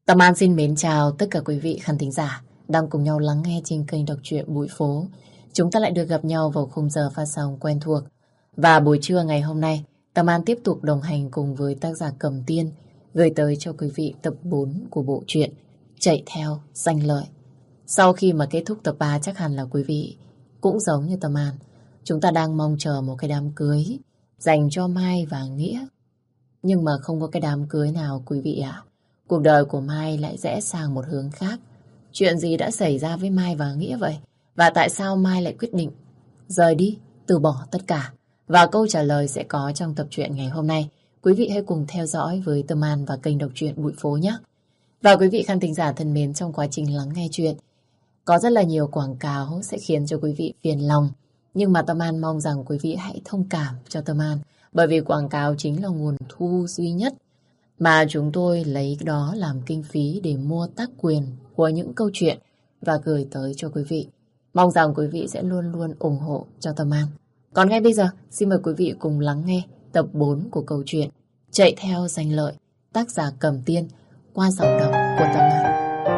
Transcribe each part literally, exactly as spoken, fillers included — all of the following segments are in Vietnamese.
Tâm An xin mến chào tất cả quý vị khán thính giả đang cùng nhau lắng nghe trên kênh đọc truyện Bụi Phố. Chúng ta lại được gặp nhau vào khung giờ phát sóng quen thuộc. Và buổi trưa ngày hôm nay, Tâm An tiếp tục đồng hành cùng với tác giả Cẩm Tiên gửi tới cho quý vị tập bốn của bộ truyện Chạy theo danh lợi. Sau khi mà kết thúc tập ba chắc hẳn là quý vị cũng giống như Tâm An. Chúng ta đang mong chờ một cái đám cưới dành cho Mai và Nghĩa. Nhưng mà không có cái đám cưới nào quý vị ạ. Cuộc đời của Mai lại rẽ sang một hướng khác. Chuyện gì đã xảy ra với Mai và Nghĩa vậy? Và tại sao Mai lại quyết định rời đi, từ bỏ tất cả? Và câu trả lời sẽ có trong tập truyện ngày hôm nay. Quý vị hãy cùng theo dõi với Tâm An và kênh đọc truyện Bụi Phố nhé. Và quý vị khán thính giả thân mến, trong quá trình lắng nghe chuyện, có rất là nhiều quảng cáo sẽ khiến cho quý vị phiền lòng. Nhưng mà Tâm An mong rằng quý vị hãy thông cảm cho Tâm An. Bởi vì quảng cáo chính là nguồn thu duy nhất mà chúng tôi lấy đó làm kinh phí để mua tác quyền của những câu chuyện và gửi tới cho quý vị. Mong rằng quý vị sẽ luôn luôn ủng hộ cho Tâm An. Còn ngay bây giờ, xin mời quý vị cùng lắng nghe tập bốn của câu chuyện Chạy theo danh lợi, tác giả Cẩm Tiên, qua giọng đọc của Tâm An.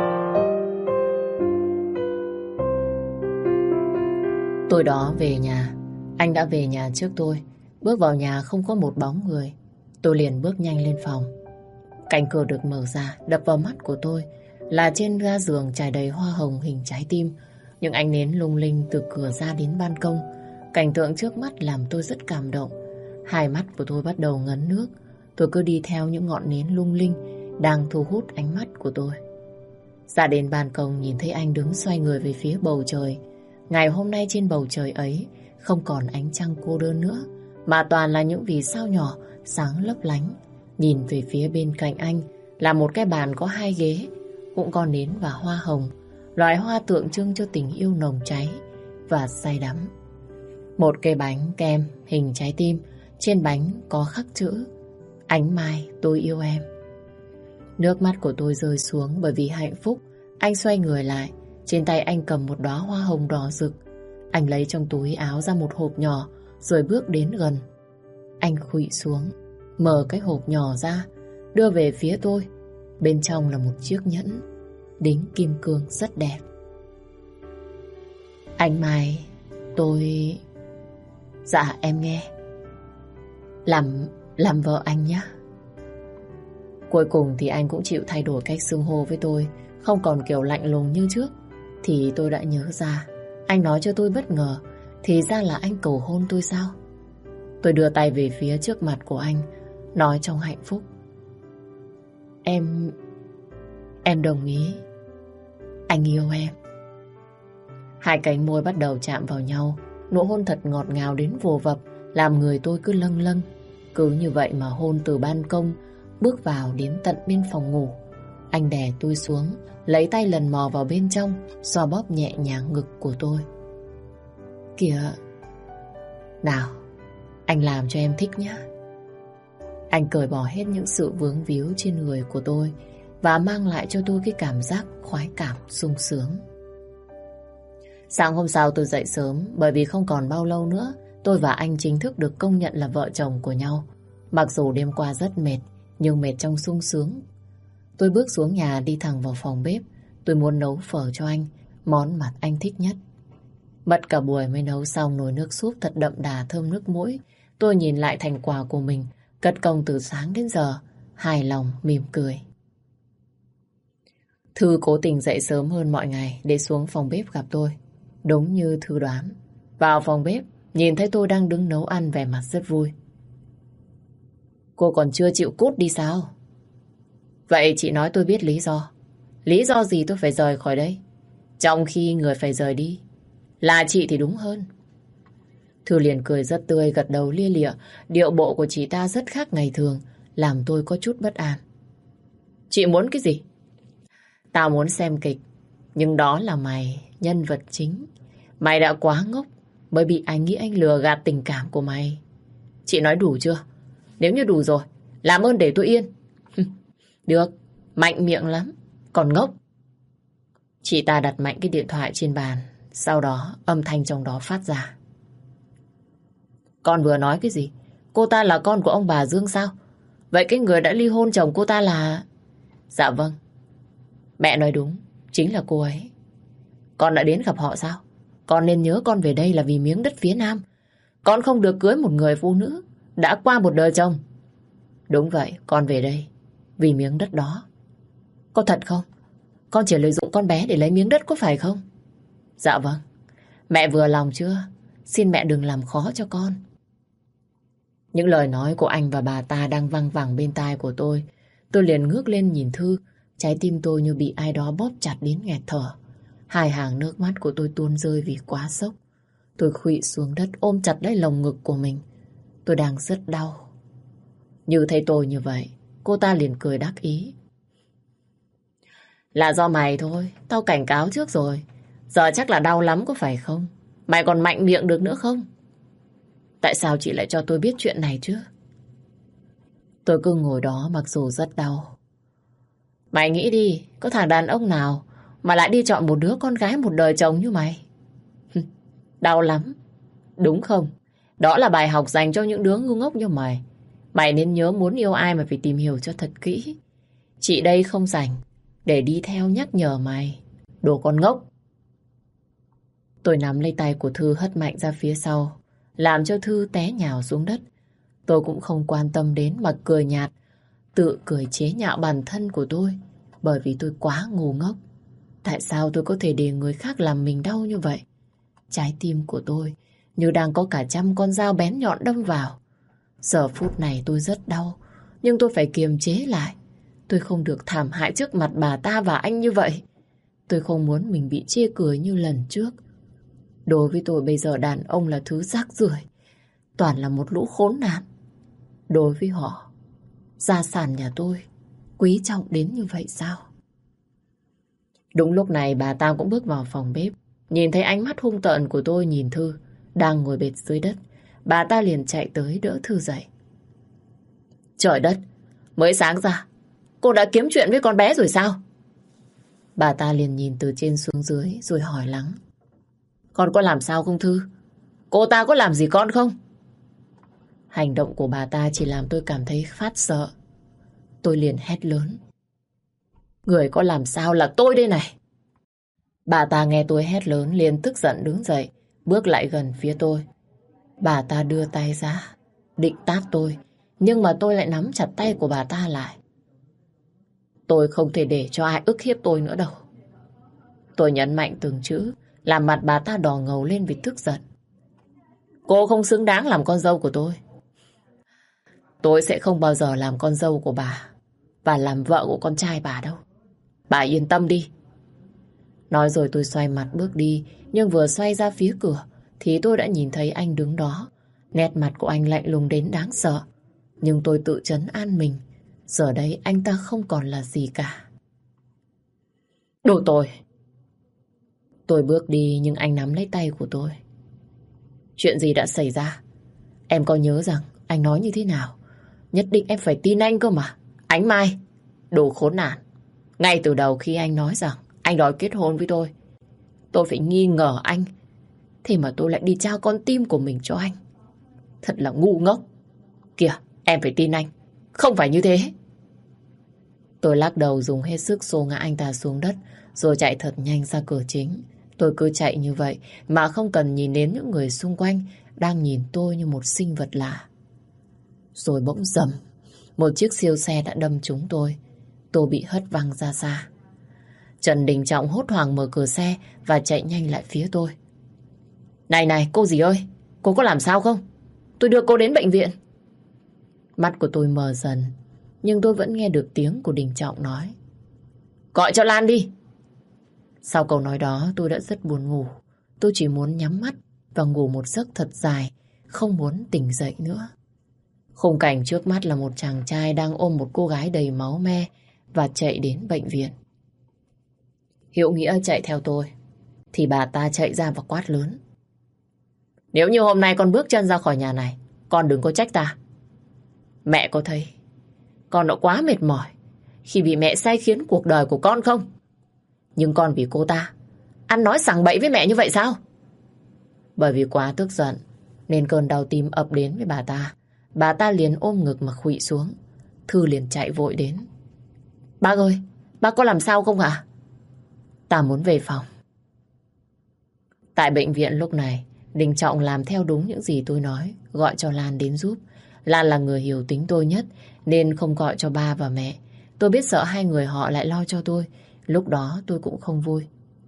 Tối đó về nhà, anh đã về nhà trước tôi. Bước vào nhà không có một bóng người. Tôi liền bước nhanh lên phòng. Cánh cửa được mở ra, đập vào mắt của tôi là trên ga giường trải đầy hoa hồng hình trái tim. Những ánh nến lung linh từ cửa ra đến ban công. Cảnh tượng trước mắt làm tôi rất cảm động. Hai mắt của tôi bắt đầu ngấn nước. Tôi cứ đi theo những ngọn nến lung linh đang thu hút ánh mắt của tôi. Ra đến ban công nhìn thấy anh đứng xoay người về phía bầu trời. Ngày hôm nay trên bầu trời ấy không còn ánh trăng cô đơn nữa, mà toàn là những vì sao nhỏ sáng lấp lánh. Nhìn về phía bên cạnh anh là một cái bàn có hai ghế, cũng có nến và hoa hồng, loại hoa tượng trưng cho tình yêu nồng cháy và say đắm. Một cây bánh kem hình trái tim, trên bánh có khắc chữ Ánh mai tôi yêu em. Nước mắt của tôi rơi xuống bởi vì hạnh phúc. Anh xoay người lại, trên tay anh cầm một đóa hoa hồng đỏ rực. Anh lấy trong túi áo ra một hộp nhỏ rồi bước đến gần. Anh khuỵu xuống, mở cái hộp nhỏ ra, đưa về phía tôi. Bên trong là một chiếc nhẫn đính kim cương rất đẹp. Anh Mai, tôi... Dạ em nghe. Làm... làm vợ anh nhé. Cuối cùng thì anh cũng chịu thay đổi cách xưng hô với tôi, không còn kiểu lạnh lùng như trước. Thì tôi đã nhớ ra, anh nói cho tôi bất ngờ, thì ra là anh cầu hôn tôi sao? Tôi đưa tay về phía trước mặt của anh, nói trong hạnh phúc. Em... em đồng ý. Anh yêu em. Hai cánh môi bắt đầu chạm vào nhau, nụ hôn thật ngọt ngào đến vồ vập, làm người tôi cứ lâng lâng. Cứ như vậy mà hôn từ ban công, bước vào đến tận bên phòng ngủ. Anh đè tôi xuống, lấy tay lần mò vào bên trong, xoa bóp nhẹ nhàng ngực của tôi. Kìa, nào, anh làm cho em thích nhé. Anh cởi bỏ hết những sự vướng víu trên người của tôi và mang lại cho tôi cái cảm giác khoái cảm sung sướng. Sáng hôm sau tôi dậy sớm, bởi vì không còn bao lâu nữa tôi và anh chính thức được công nhận là vợ chồng của nhau. Mặc dù đêm qua rất mệt, nhưng mệt trong sung sướng. Tôi bước xuống nhà đi thẳng vào phòng bếp. Tôi muốn nấu phở cho anh, món mà anh thích nhất. Mất cả buổi mới nấu xong nồi nước súp thật đậm đà thơm nước mũi. Tôi nhìn lại thành quả của mình, cất công từ sáng đến giờ, hài lòng mỉm cười. Thư cố tình dậy sớm hơn mọi ngày để xuống phòng bếp gặp tôi. Đúng như Thư đoán. Vào phòng bếp, nhìn thấy tôi đang đứng nấu ăn, vẻ mặt rất vui. Cô còn chưa chịu cút đi sao? Vậy chị nói tôi biết lý do. Lý do gì tôi phải rời khỏi đây? Trong khi người phải rời đi là chị thì đúng hơn. Thư liền cười rất tươi, gật đầu lia lịa. Điệu bộ của chị ta rất khác ngày thường, làm tôi có chút bất an. Chị muốn cái gì? Tao muốn xem kịch, nhưng đó là mày, nhân vật chính. Mày đã quá ngốc mới bị anh nghĩ anh lừa gạt tình cảm của mày. Chị nói đủ chưa? Nếu như đủ rồi, làm ơn để tôi yên. Được, mạnh miệng lắm, còn ngốc. Chị ta đặt mạnh cái điện thoại trên bàn, sau đó âm thanh trong đó phát ra. Con vừa nói cái gì? Cô ta là con của ông bà Dương sao? Vậy cái người đã ly hôn chồng cô ta là... Dạ vâng, Mẹ nói đúng, chính là cô ấy. Con đã đến gặp họ sao? Con nên nhớ con về đây là vì miếng đất phía Nam. Con không được cưới một người phụ nữ đã qua một đời chồng. Đúng vậy, con về đây vì miếng đất đó. Có thật không? Con chỉ lợi dụng con bé để lấy miếng đất có phải không? Dạ vâng. Mẹ vừa lòng chưa? Xin mẹ đừng làm khó cho con. Những lời nói của anh và bà ta đang văng vẳng bên tai của tôi. Tôi liền ngước lên nhìn Thư. Trái tim tôi như bị ai đó bóp chặt đến nghẹt thở. Hai hàng nước mắt của tôi tuôn rơi vì quá sốc. Tôi khuỵu xuống đất ôm chặt lấy lồng ngực của mình. Tôi đang rất đau. Như thấy tôi như vậy, cô ta liền cười đắc ý. Là do mày thôi, tao cảnh cáo trước rồi. Giờ chắc là đau lắm có phải không? Mày còn mạnh miệng được nữa không? Tại sao chị lại cho tôi biết chuyện này chứ? Tôi cứ ngồi đó mặc dù rất đau. Mày nghĩ đi, có thằng đàn ông nào mà lại đi chọn một đứa con gái một đời chồng như mày? Đau lắm, đúng không? Đó là bài học dành cho những đứa ngu ngốc như mày. Mày nên nhớ muốn yêu ai mà phải tìm hiểu cho thật kỹ. Chị đây không rảnh để đi theo nhắc nhở mày. Đồ con ngốc. Tôi nắm lấy tay của Thư hất mạnh ra phía sau, làm cho Thư té nhào xuống đất. Tôi cũng không quan tâm đến mà cười nhạt, tự cười chế nhạo bản thân của tôi, bởi vì tôi quá ngu ngốc. Tại sao tôi có thể để người khác làm mình đau như vậy? Trái tim của tôi như đang có cả trăm con dao bén nhọn đâm vào. Giờ phút này tôi rất đau, nhưng tôi phải kiềm chế lại. Tôi không được thảm hại trước mặt bà ta và anh như vậy. Tôi không muốn mình bị chê cười như lần trước. Đối với tôi bây giờ đàn ông là thứ rác rưởi, toàn là một lũ khốn nạn. Đối với họ, gia sản nhà tôi quý trọng đến như vậy sao? Đúng lúc này bà ta cũng bước vào phòng bếp. Nhìn thấy ánh mắt hung tợn của tôi nhìn Thư đang ngồi bệt dưới đất, bà ta liền chạy tới đỡ Thư dậy. Trời đất, mới sáng ra cô đã kiếm chuyện với con bé rồi sao? Bà ta liền nhìn từ trên xuống dưới rồi hỏi lắng. Con có làm sao không Thư? Cô ta có làm gì con không? Hành động của bà ta chỉ làm tôi cảm thấy phát sợ. Tôi liền hét lớn. Người có làm sao là tôi đây này. Bà ta nghe tôi hét lớn liền tức giận đứng dậy, bước lại gần phía tôi. Bà ta đưa tay ra, định tát tôi, nhưng mà tôi lại nắm chặt tay của bà ta lại. Tôi không thể để cho ai ức hiếp tôi nữa đâu. Tôi nhấn mạnh từng chữ, làm mặt bà ta đỏ ngầu lên vì tức giận. Cô không xứng đáng làm con dâu của tôi. Tôi sẽ không bao giờ làm con dâu của bà và làm vợ của con trai bà đâu. Bà yên tâm đi. Nói rồi tôi xoay mặt bước đi, nhưng vừa xoay ra phía cửa thì tôi đã nhìn thấy anh đứng đó. Nét mặt của anh lạnh lùng đến đáng sợ. Nhưng tôi tự trấn an mình. Giờ đây anh ta không còn là gì cả. Đồ tồi. Tôi bước đi nhưng anh nắm lấy tay của tôi. Chuyện gì đã xảy ra? Em có nhớ rằng anh nói như thế nào? Nhất định em phải tin anh cơ mà. Ánh Mai, đồ khốn nạn. Ngay từ đầu khi anh nói rằng anh đòi kết hôn với tôi, tôi phải nghi ngờ anh. Thế mà tôi lại đi trao con tim của mình cho anh. Thật là ngu ngốc. Kìa, em phải tin anh. Không phải như thế. Tôi lắc đầu dùng hết sức xô ngã anh ta xuống đất, rồi chạy thật nhanh ra cửa chính. Tôi cứ chạy như vậy mà không cần nhìn đến những người xung quanh đang nhìn tôi như một sinh vật lạ. Rồi bỗng dầm, một chiếc siêu xe đã đâm trúng tôi. Tôi bị hất văng ra xa. Trần Đình Trọng hốt hoảng mở cửa xe và chạy nhanh lại phía tôi. Này này, cô dì ơi, cô có làm sao không? Tôi đưa cô đến bệnh viện. Mắt của tôi mờ dần, nhưng tôi vẫn nghe được tiếng của Đình Trọng nói. Gọi cho Lan đi. Sau câu nói đó tôi đã rất buồn ngủ. Tôi chỉ muốn nhắm mắt và ngủ một giấc thật dài, không muốn tỉnh dậy nữa. Khung cảnh trước mắt là một chàng trai đang ôm một cô gái đầy máu me và chạy đến bệnh viện. Hiệu Nghĩa chạy theo tôi thì bà ta chạy ra và quát lớn. Nếu như hôm nay con bước chân ra khỏi nhà này, con đừng có trách ta. Mẹ có thấy con đã quá mệt mỏi khi bị mẹ sai khiến cuộc đời của con không? Nhưng con vì cô ta ăn nói sằng bậy với mẹ như vậy sao? Bởi vì quá tức giận nên cơn đau tim ập đến với bà ta. Bà ta liền ôm ngực mà khuỵu xuống. Thư liền chạy vội đến. Bác ơi, bác có làm sao không hả? Ta muốn về phòng. Tại bệnh viện lúc này, Đình Trọng làm theo đúng những gì tôi nói, gọi cho Lan đến giúp. Lan là người hiểu tính tôi nhất, nên không gọi cho ba và mẹ. Tôi biết sợ hai người họ lại lo cho tôi. Lúc đó tôi cũng không vui.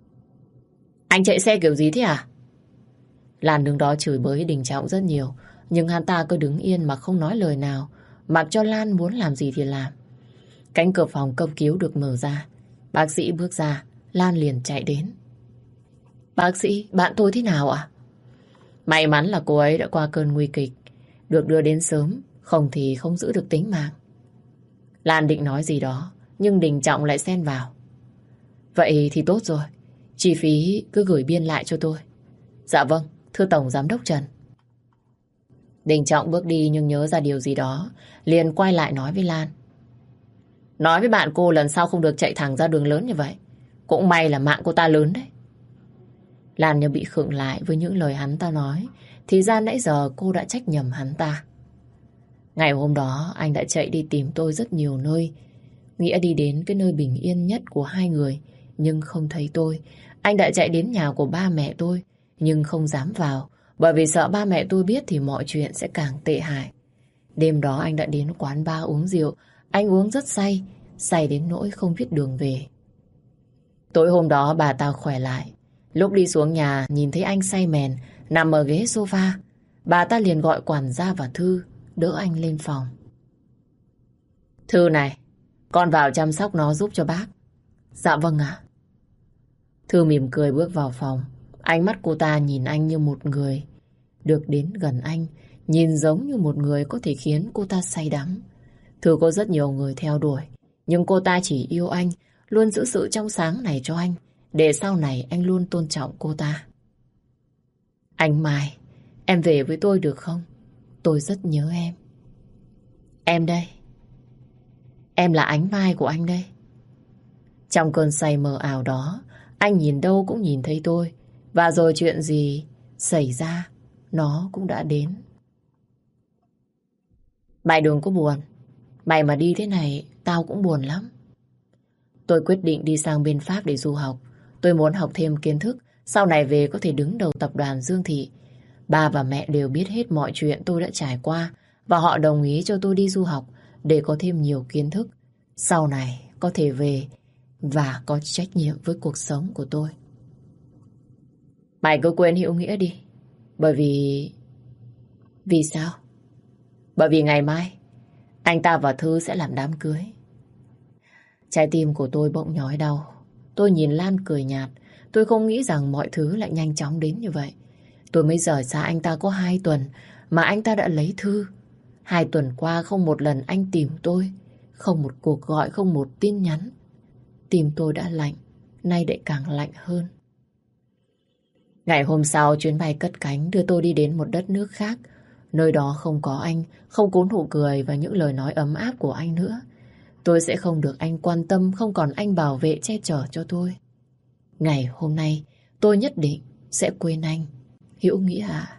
Anh chạy xe kiểu gì thế à? Lan đứng đó chửi bới Đình Trọng rất nhiều, nhưng hắn ta cứ đứng yên mà không nói lời nào, mặc cho Lan muốn làm gì thì làm. Cánh cửa phòng cấp cứu được mở ra. Bác sĩ bước ra, Lan liền chạy đến. Bác sĩ, bạn tôi thế nào ạ? May mắn là cô ấy đã qua cơn nguy kịch, được đưa đến sớm, không thì không giữ được tính mạng. Lan định nói gì đó, nhưng Đình Trọng lại xen vào. Vậy thì tốt rồi, chi phí cứ gửi biên lại cho tôi. Dạ vâng, thưa Tổng Giám đốc Trần. Đình Trọng bước đi nhưng nhớ ra điều gì đó, liền quay lại nói với Lan. Nói với bạn cô lần sau không được chạy thẳng ra đường lớn như vậy. Cũng may là mạng cô ta lớn đấy. Lan như bị khựng lại với những lời hắn ta nói. Thì ra nãy giờ cô đã trách nhầm hắn ta. Ngày hôm đó anh đã chạy đi tìm tôi rất nhiều nơi. Nghĩa đi đến cái nơi bình yên nhất của hai người, nhưng không thấy tôi. Anh đã chạy đến nhà của ba mẹ tôi, nhưng không dám vào, bởi vì sợ ba mẹ tôi biết thì mọi chuyện sẽ càng tệ hại. Đêm đó anh đã đến quán bar uống rượu. Anh uống rất say, say đến nỗi không biết đường về. Tối hôm đó bà ta khỏe lại. Lúc đi xuống nhà nhìn thấy anh say mèn nằm ở ghế sofa, bà ta liền gọi quản gia và Thư đỡ anh lên phòng. Thư này, con vào chăm sóc nó giúp cho bác. Dạ vâng ạ. Thư mỉm cười bước vào phòng. Ánh mắt cô ta nhìn anh như một người. Được đến gần anh, nhìn giống như một người có thể khiến cô ta say đắm. Thư có rất nhiều người theo đuổi, nhưng cô ta chỉ yêu anh, luôn giữ sự trong sáng này cho anh, để sau này anh luôn tôn trọng cô ta. Anh Mai, em về với tôi được không? Tôi rất nhớ em. Em đây. Em là Ánh Mai của anh đây. Trong cơn say mờ ảo đó, anh nhìn đâu cũng nhìn thấy tôi. Và rồi chuyện gì xảy ra, nó cũng đã đến. Mày đừng có buồn. Mày mà đi thế này, tao cũng buồn lắm. Tôi quyết định đi sang bên Pháp để du học. Tôi muốn học thêm kiến thức, sau này về có thể đứng đầu tập đoàn Dương Thị. Ba và mẹ đều biết hết mọi chuyện tôi đã trải qua, và họ đồng ý cho tôi đi du học để có thêm nhiều kiến thức. Sau này có thể về và có trách nhiệm với cuộc sống của tôi. Mày cứ quên Hữu Nghĩa đi. Bởi vì... Vì sao? Bởi vì ngày mai anh ta và Thư sẽ làm đám cưới. Trái tim của tôi bỗng nhói đau. Tôi nhìn Lan cười nhạt. Tôi không nghĩ rằng mọi thứ lại nhanh chóng đến như vậy. Tôi mới rời xa anh ta có hai tuần mà anh ta đã lấy Thư. Hai tuần qua không một lần anh tìm tôi, không một cuộc gọi, không một tin nhắn. Tim tôi đã lạnh, nay lại càng lạnh hơn. Ngày hôm sau chuyến bay cất cánh đưa tôi đi đến một đất nước khác. Nơi đó không có anh, không có nụ cười và những lời nói ấm áp của anh nữa. Tôi sẽ không được anh quan tâm, không còn anh bảo vệ che chở cho tôi. Ngày hôm nay tôi nhất định sẽ quên anh, Hữu Nghĩa à.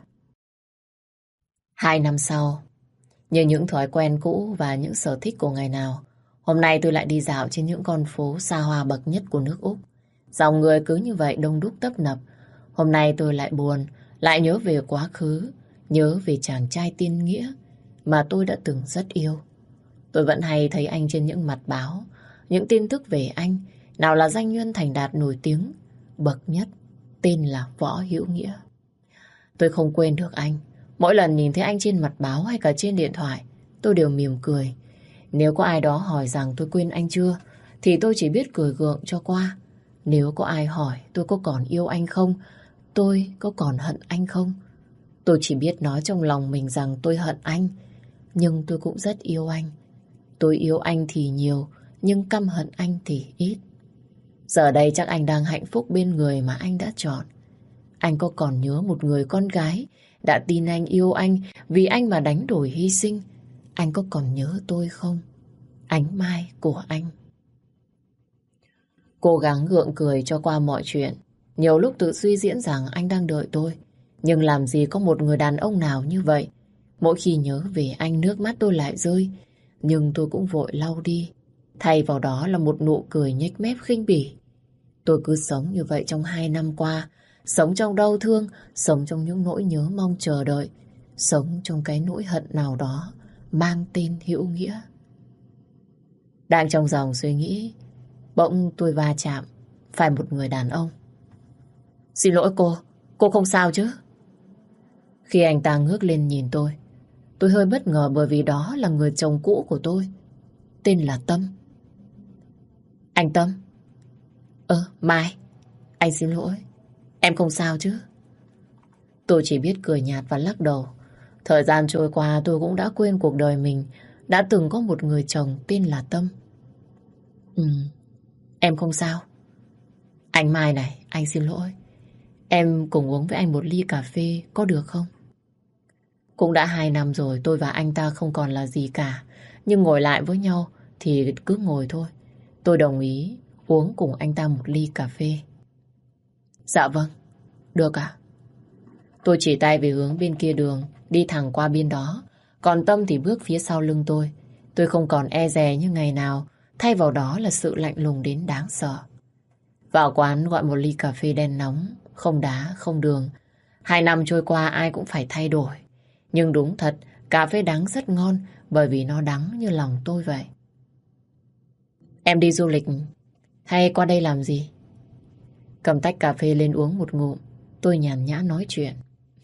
Hai năm sau, như những thói quen cũ và những sở thích của ngày nào, hôm nay tôi lại đi dạo trên những con phố xa hoa bậc nhất của nước Úc. Dòng người cứ như vậy đông đúc tấp nập. Hôm nay tôi lại buồn, lại nhớ về quá khứ, nhớ về chàng trai tiên nghĩa mà tôi đã từng rất yêu. Tôi vẫn hay thấy anh trên những mặt báo, những tin tức về anh, nào là danh nhân thành đạt nổi tiếng, bậc nhất, tên là Võ Hữu Nghĩa. Tôi không quên được anh. Mỗi lần nhìn thấy anh trên mặt báo hay cả trên điện thoại, tôi đều mỉm cười. Nếu có ai đó hỏi rằng tôi quên anh chưa, thì tôi chỉ biết cười gượng cho qua. Nếu có ai hỏi tôi có còn yêu anh không, tôi có còn hận anh không, tôi chỉ biết nói trong lòng mình rằng tôi hận anh, nhưng tôi cũng rất yêu anh. Tôi yêu anh thì nhiều, nhưng căm hận anh thì ít. Giờ đây chắc anh đang hạnh phúc bên người mà anh đã chọn. Anh có còn nhớ một người con gái đã tin anh, yêu anh, vì anh mà đánh đổi hy sinh? Anh có còn nhớ tôi không? Ánh Mai của anh. Cố gắng gượng cười cho qua mọi chuyện. Nhiều lúc tự suy diễn rằng anh đang đợi tôi. Nhưng làm gì có một người đàn ông nào như vậy. Mỗi khi nhớ về anh, nước mắt tôi lại rơi. Nhưng tôi cũng vội lau đi. Thay vào đó là một nụ cười nhếch mép khinh bỉ. Tôi cứ sống như vậy trong hai năm qua. Sống trong đau thương, sống trong những nỗi nhớ mong chờ đợi, sống trong cái nỗi hận nào đó mang tên hữu nghĩa. Đang trong dòng suy nghĩ, bỗng tôi va chạm phải một người đàn ông. Xin lỗi cô, cô không sao chứ? Khi anh ta ngước lên nhìn tôi, tôi hơi bất ngờ bởi vì đó là người chồng cũ của tôi, tên là Tâm. Anh Tâm? Ơ, Mai, anh xin lỗi, em không sao chứ? Tôi chỉ biết cười nhạt và lắc đầu. Thời gian trôi qua tôi cũng đã quên cuộc đời mình đã từng có một người chồng tên là Tâm. Ừ, em không sao. Anh Mai này, anh xin lỗi. Em cùng uống với anh một ly cà phê có được không? Cũng đã hai năm rồi tôi và anh ta không còn là gì cả. Nhưng ngồi lại với nhau thì cứ ngồi thôi. Tôi đồng ý uống cùng anh ta một ly cà phê. Dạ vâng, được ạ. Tôi chỉ tay về hướng bên kia đường, đi thẳng qua bên đó. Còn Tâm thì bước phía sau lưng tôi. Tôi không còn e dè như ngày nào, thay vào đó là sự lạnh lùng đến đáng sợ. Vào quán gọi một ly cà phê đen nóng, không đá, không đường. Hai năm trôi qua ai cũng phải thay đổi. Nhưng đúng thật, cà phê đắng rất ngon bởi vì nó đắng như lòng tôi vậy. Em đi du lịch hay qua đây làm gì? Cầm tách cà phê lên uống một ngụm, tôi nhàn nhã nói chuyện.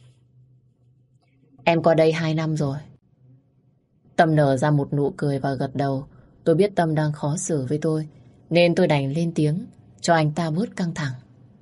Em qua đây hai năm rồi. Tâm nở ra một nụ cười và gật đầu. Tôi biết Tâm đang khó xử với tôi, nên tôi đành lên tiếng cho anh ta bớt căng thẳng.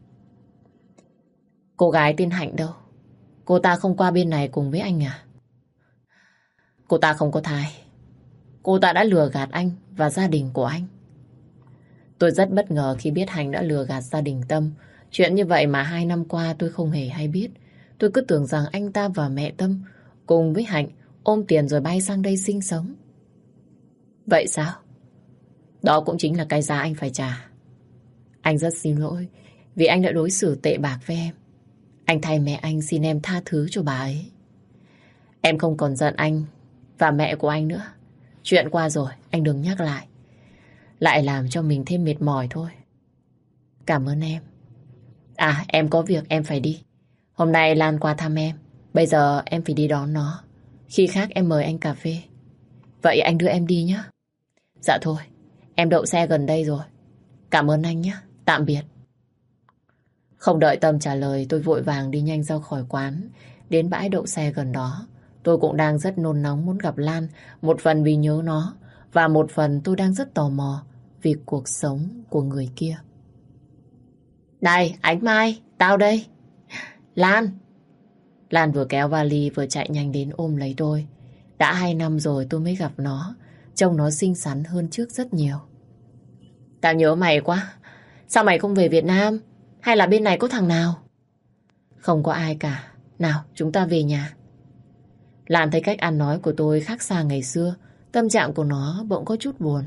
Cô gái tên Hạnh đâu? Cô ta không qua bên này cùng với anh à? Cô ta không có thai. Cô ta đã lừa gạt anh và gia đình của anh. Tôi rất bất ngờ khi biết Hạnh đã lừa gạt gia đình Tâm. Chuyện như vậy mà hai năm qua tôi không hề hay biết. Tôi cứ tưởng rằng anh ta và mẹ Tâm cùng với Hạnh ôm tiền rồi bay sang đây sinh sống. Vậy sao? Đó cũng chính là cái giá anh phải trả. Anh rất xin lỗi vì anh đã đối xử tệ bạc với em. Anh thay mẹ anh xin em tha thứ cho bà ấy. Em không còn giận anh và mẹ của anh nữa. Chuyện qua rồi, anh đừng nhắc lại. Lại làm cho mình thêm mệt mỏi thôi. Cảm ơn em. À, em có việc em phải đi. Hôm nay Lan qua thăm em. Bây giờ em phải đi đón nó. Khi khác em mời anh cà phê. Vậy anh đưa em đi nhé. Dạ thôi, em đậu xe gần đây rồi. Cảm ơn anh nhé. Tạm biệt. Không đợi Tâm trả lời, tôi vội vàng đi nhanh ra khỏi quán, đến bãi đậu xe gần đó. Tôi cũng đang rất nôn nóng muốn gặp Lan, một phần vì nhớ nó, và một phần tôi đang rất tò mò vì cuộc sống của người kia. Này, Ánh Mai, tao đây. Lan. Lan vừa kéo vali vừa chạy nhanh đến ôm lấy tôi. Đã hai năm rồi tôi mới gặp nó, trông nó xinh xắn hơn trước rất nhiều. Tao nhớ mày quá. Sao mày không về Việt Nam? Hay là bên này có thằng nào? Không có ai cả. Nào, chúng ta về nhà. Lan thấy cách ăn nói của tôi khác xa ngày xưa. Tâm trạng của nó bỗng có chút buồn.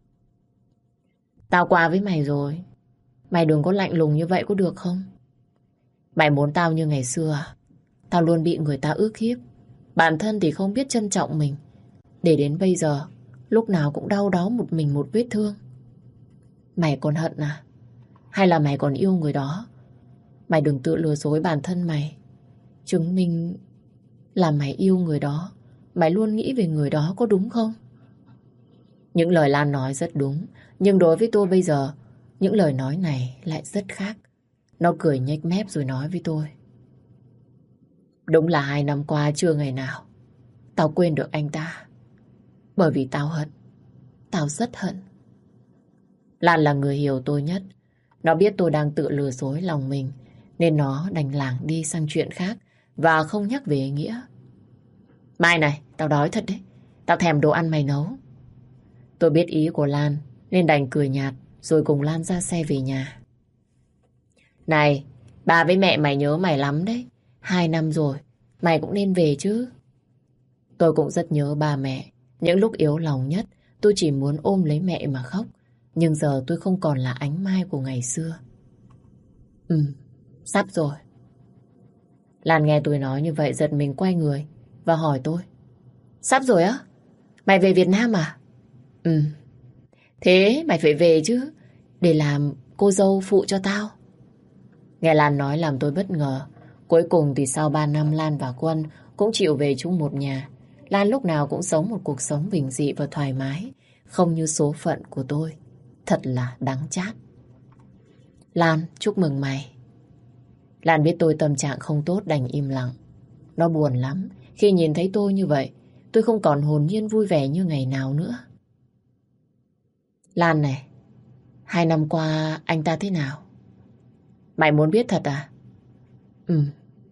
Tao qua với mày rồi. Mày đừng có lạnh lùng như vậy có được không? Mày muốn tao như ngày xưa à? Tao luôn bị người ta ức hiếp. Bản thân thì không biết trân trọng mình. Để đến bây giờ, lúc nào cũng đau đáu một mình một vết thương. Mày còn hận à? Hay là mày còn yêu người đó? Mày đừng tự lừa dối bản thân mày. Chứng minh là mày yêu người đó. Mày luôn nghĩ về người đó có đúng không? Những lời Lan nói rất đúng. Nhưng đối với tôi bây giờ, những lời nói này lại rất khác. Nó cười nhếch mép rồi nói với tôi. Đúng là hai năm qua chưa ngày nào tao quên được anh ta. Bởi vì tao hận. Tao rất hận. Lan là người hiểu tôi nhất. Nó biết tôi đang tự lừa dối lòng mình, nên nó đành lảng đi sang chuyện khác và không nhắc về Nghĩa. Mai này, tao đói thật đấy. Tao thèm đồ ăn mày nấu. Tôi biết ý của Lan nên đành cười nhạt rồi cùng Lan ra xe về nhà. Này, ba với mẹ mày nhớ mày lắm đấy. Hai năm rồi, mày cũng nên về chứ. Tôi cũng rất nhớ ba mẹ. Những lúc yếu lòng nhất, tôi chỉ muốn ôm lấy mẹ mà khóc. Nhưng giờ tôi không còn là Ánh Mai của ngày xưa. Ừ, sắp rồi. Lan nghe tôi nói như vậy giật mình quay người và hỏi tôi. Sắp rồi á? Mày về Việt Nam à? Ừ. Thế mày phải về chứ. Để làm cô dâu phụ cho tao. Nghe Lan nói làm tôi bất ngờ. Cuối cùng thì sau ba năm Lan và Quân cũng chịu về chung một nhà. Lan lúc nào cũng sống một cuộc sống bình dị và thoải mái, không như số phận của tôi. Thật là đáng chát. Lan, chúc mừng mày. Lan biết tôi tâm trạng không tốt đành im lặng. Nó buồn lắm khi nhìn thấy tôi như vậy. Tôi không còn hồn nhiên vui vẻ như ngày nào nữa. Lan này, hai năm qua anh ta thế nào? Mày muốn biết thật à? Ừ,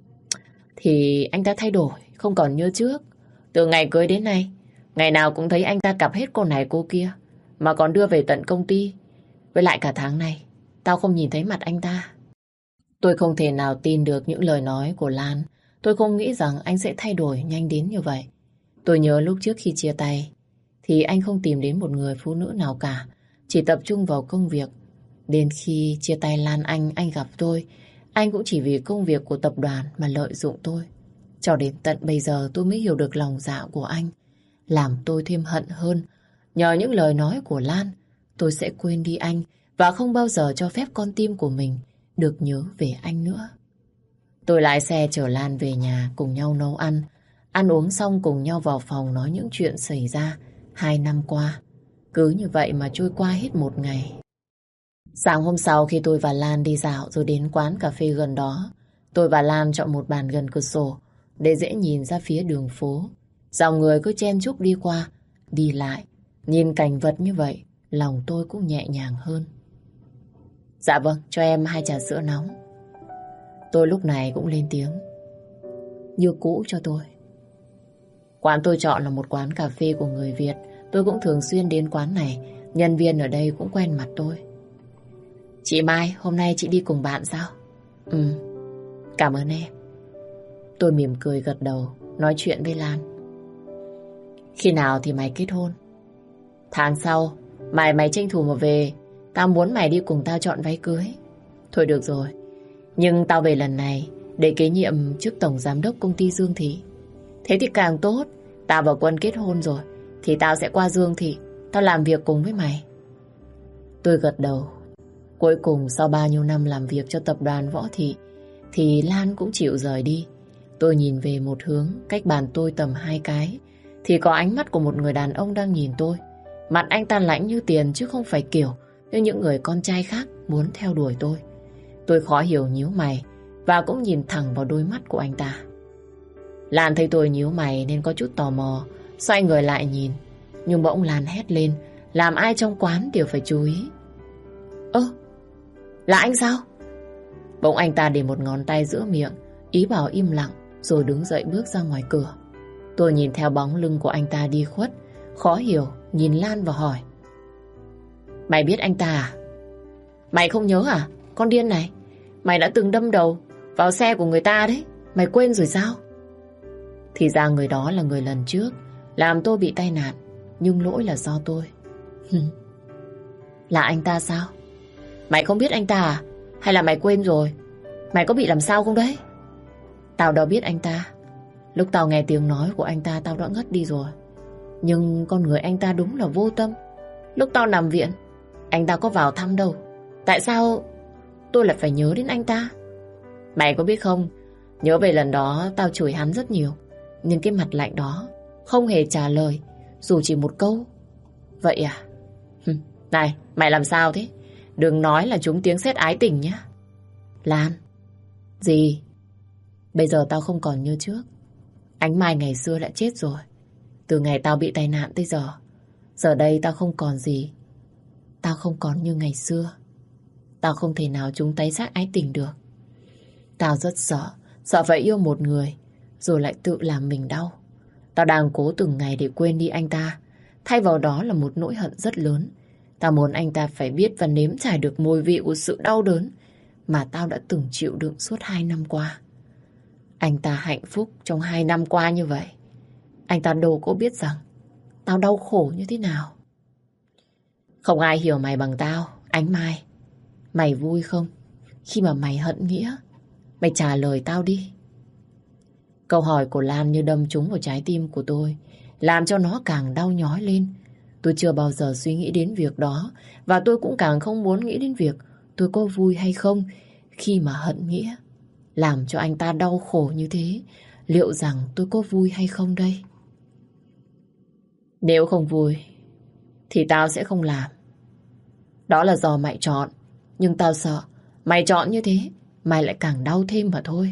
thì anh ta thay đổi, không còn như trước. Từ ngày cưới đến nay, ngày nào cũng thấy anh ta cặp hết cô này cô kia, mà còn đưa về tận công ty. Với lại cả tháng này, tao không nhìn thấy mặt anh ta. Tôi không thể nào tin được những lời nói của Lan. Tôi không nghĩ rằng anh sẽ thay đổi nhanh đến như vậy. Tôi nhớ lúc trước khi chia tay, thì anh không tìm đến một người phụ nữ nào cả, chỉ tập trung vào công việc. Đến khi chia tay Lan Anh, anh gặp tôi, anh cũng chỉ vì công việc của tập đoàn mà lợi dụng tôi. Cho đến tận bây giờ tôi mới hiểu được lòng dạ của anh, làm tôi thêm hận hơn. Nhờ những lời nói của Lan, tôi sẽ quên đi anh và không bao giờ cho phép con tim của mình được nhớ về anh nữa. Tôi lái xe chở Lan về nhà, cùng nhau nấu ăn. Ăn uống xong cùng nhau vào phòng nói những chuyện xảy ra hai năm qua. Cứ như vậy mà trôi qua hết một ngày. Sáng hôm sau khi tôi và Lan đi dạo rồi đến quán cà phê gần đó, tôi và Lan chọn một bàn gần cửa sổ để dễ nhìn ra phía đường phố. Dòng người cứ chen chúc đi qua, đi lại. Nhìn cảnh vật như vậy, lòng tôi cũng nhẹ nhàng hơn. Dạ vâng, cho em hai trà sữa nóng. Tôi lúc này cũng lên tiếng. Như cũ cho tôi. Quán tôi chọn là một quán cà phê của người Việt. Tôi cũng thường xuyên đến quán này. Nhân viên ở đây cũng quen mặt tôi. Chị Mai, hôm nay chị đi cùng bạn sao? Ừ, cảm ơn em. Tôi mỉm cười gật đầu, nói chuyện với Lan. Khi nào thì mày kết hôn? Tháng sau, mày mày tranh thủ mà về. Tao muốn mày đi cùng tao chọn váy cưới. Thôi được rồi, nhưng tao về lần này để kế nhiệm chức tổng giám đốc công ty Dương Thị. Thế thì càng tốt. Tao và Quân kết hôn rồi thì tao sẽ qua Dương Thị. Tao làm việc cùng với mày. Tôi gật đầu. Cuối cùng sau bao nhiêu năm làm việc cho tập đoàn Võ Thị thì Lan cũng chịu rời đi. Tôi nhìn về một hướng cách bàn tôi tầm hai cái thì có ánh mắt của một người đàn ông đang nhìn tôi. Mặt anh ta lạnh như tiền chứ không phải kiểu như những người con trai khác muốn theo đuổi tôi. Tôi khó hiểu nhíu mày và cũng nhìn thẳng vào đôi mắt của anh ta. Lan thấy tôi nhíu mày nên có chút tò mò, xoay người lại nhìn. Nhưng bỗng Lan hét lên, làm ai trong quán đều phải chú ý. Ơ, là anh sao? Bỗng anh ta để một ngón tay giữa miệng, ý bảo im lặng, rồi đứng dậy bước ra ngoài cửa. Tôi nhìn theo bóng lưng của anh ta đi khuất, khó hiểu, nhìn Lan và hỏi. Mày biết anh ta à? Mày không nhớ à? Con điên này, mày đã từng đâm đầu vào xe của người ta đấy. Mày quên rồi sao? Thì ra người đó là người lần trước làm tôi bị tai nạn, nhưng lỗi là do tôi. Là anh ta sao? Mày không biết anh ta à? Hay là mày quên rồi? Mày có bị làm sao không đấy? Tao đâu biết anh ta. Lúc tao nghe tiếng nói của anh ta tao đã ngất đi rồi. Nhưng con người anh ta đúng là vô tâm. Lúc tao nằm viện, anh ta có vào thăm đâu. Tại sao tôi lại phải nhớ đến anh ta? Mày có biết không, nhớ về lần đó tao chửi hắn rất nhiều, nhưng cái mặt lạnh đó không hề trả lời dù chỉ một câu. Vậy à? Này, mày làm sao thế? Đừng nói là trúng tiếng sét ái tình nhá. Lan. Gì? Bây giờ tao không còn như trước. Ánh Mai ngày xưa đã chết rồi. Từ ngày tao bị tai nạn tới giờ, giờ đây tao không còn gì. Tao không còn như ngày xưa. Tao không thể nào trúng tay sát ái tình được. Tao rất sợ, sợ phải yêu một người rồi lại tự làm mình đau. Tao đang cố từng ngày để quên đi anh ta. Thay vào đó là một nỗi hận rất lớn. Tao muốn anh ta phải biết và nếm trải được mùi vị của sự đau đớn mà tao đã từng chịu đựng suốt hai năm qua. Anh ta hạnh phúc trong hai năm qua như vậy. Anh ta đâu có biết rằng tao đau khổ như thế nào. Không ai hiểu mày bằng tao, Ánh Mai. Mày vui không khi mà mày hận Nghĩa? Mày trả lời tao đi. Câu hỏi của Lan như đâm trúng vào trái tim của tôi, làm cho nó càng đau nhói lên. Tôi chưa bao giờ suy nghĩ đến việc đó, và tôi cũng càng không muốn nghĩ đến việc tôi có vui hay không khi mà hận Nghĩa, làm cho anh ta đau khổ như thế. Liệu rằng tôi có vui hay không đây? Nếu không vui thì tao sẽ không làm. Đó là do mày chọn. Nhưng tao sợ mày chọn như thế mày lại càng đau thêm mà thôi.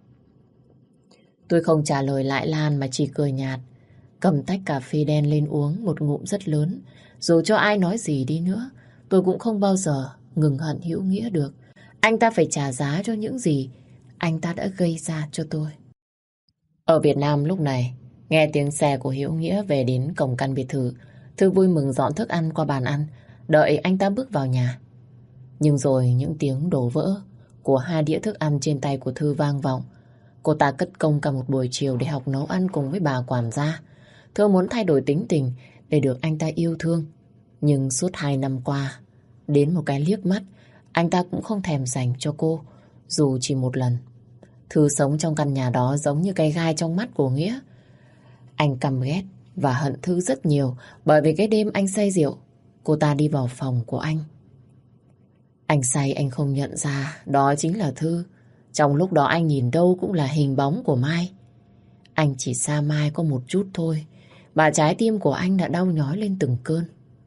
Tôi không trả lời lại Lan mà chỉ cười nhạt, cầm tách cà phê đen lên uống một ngụm rất lớn. Dù cho ai nói gì đi nữa, tôi cũng không bao giờ ngừng hận Hữu Nghĩa được. Anh ta phải trả giá cho những gì anh ta đã gây ra cho tôi. Ở Việt Nam lúc này, nghe tiếng xe của Hữu Nghĩa về đến cổng căn biệt thự, Thư vui mừng dọn thức ăn qua bàn ăn, đợi anh ta bước vào nhà. Nhưng rồi những tiếng đổ vỡ của hai đĩa thức ăn trên tay của Thư vang vọng. Cô ta cất công cả một buổi chiều để học nấu ăn cùng với bà quản gia. Thư muốn thay đổi tính tình để được anh ta yêu thương. Nhưng suốt hai năm qua, đến một cái liếc mắt, anh ta cũng không thèm dành cho cô, dù chỉ một lần. Thư sống trong căn nhà đó giống như cái gai trong mắt của Nghĩa. Anh căm ghét và hận Thư rất nhiều bởi vì cái đêm anh say rượu, cô ta đi vào phòng của anh. Anh say anh không nhận ra đó chính là Thư. Trong lúc đó anh nhìn đâu cũng là hình bóng của Mai. Anh chỉ xa Mai có một chút thôi mà trái tim của anh đã đau nhói lên từng cơn.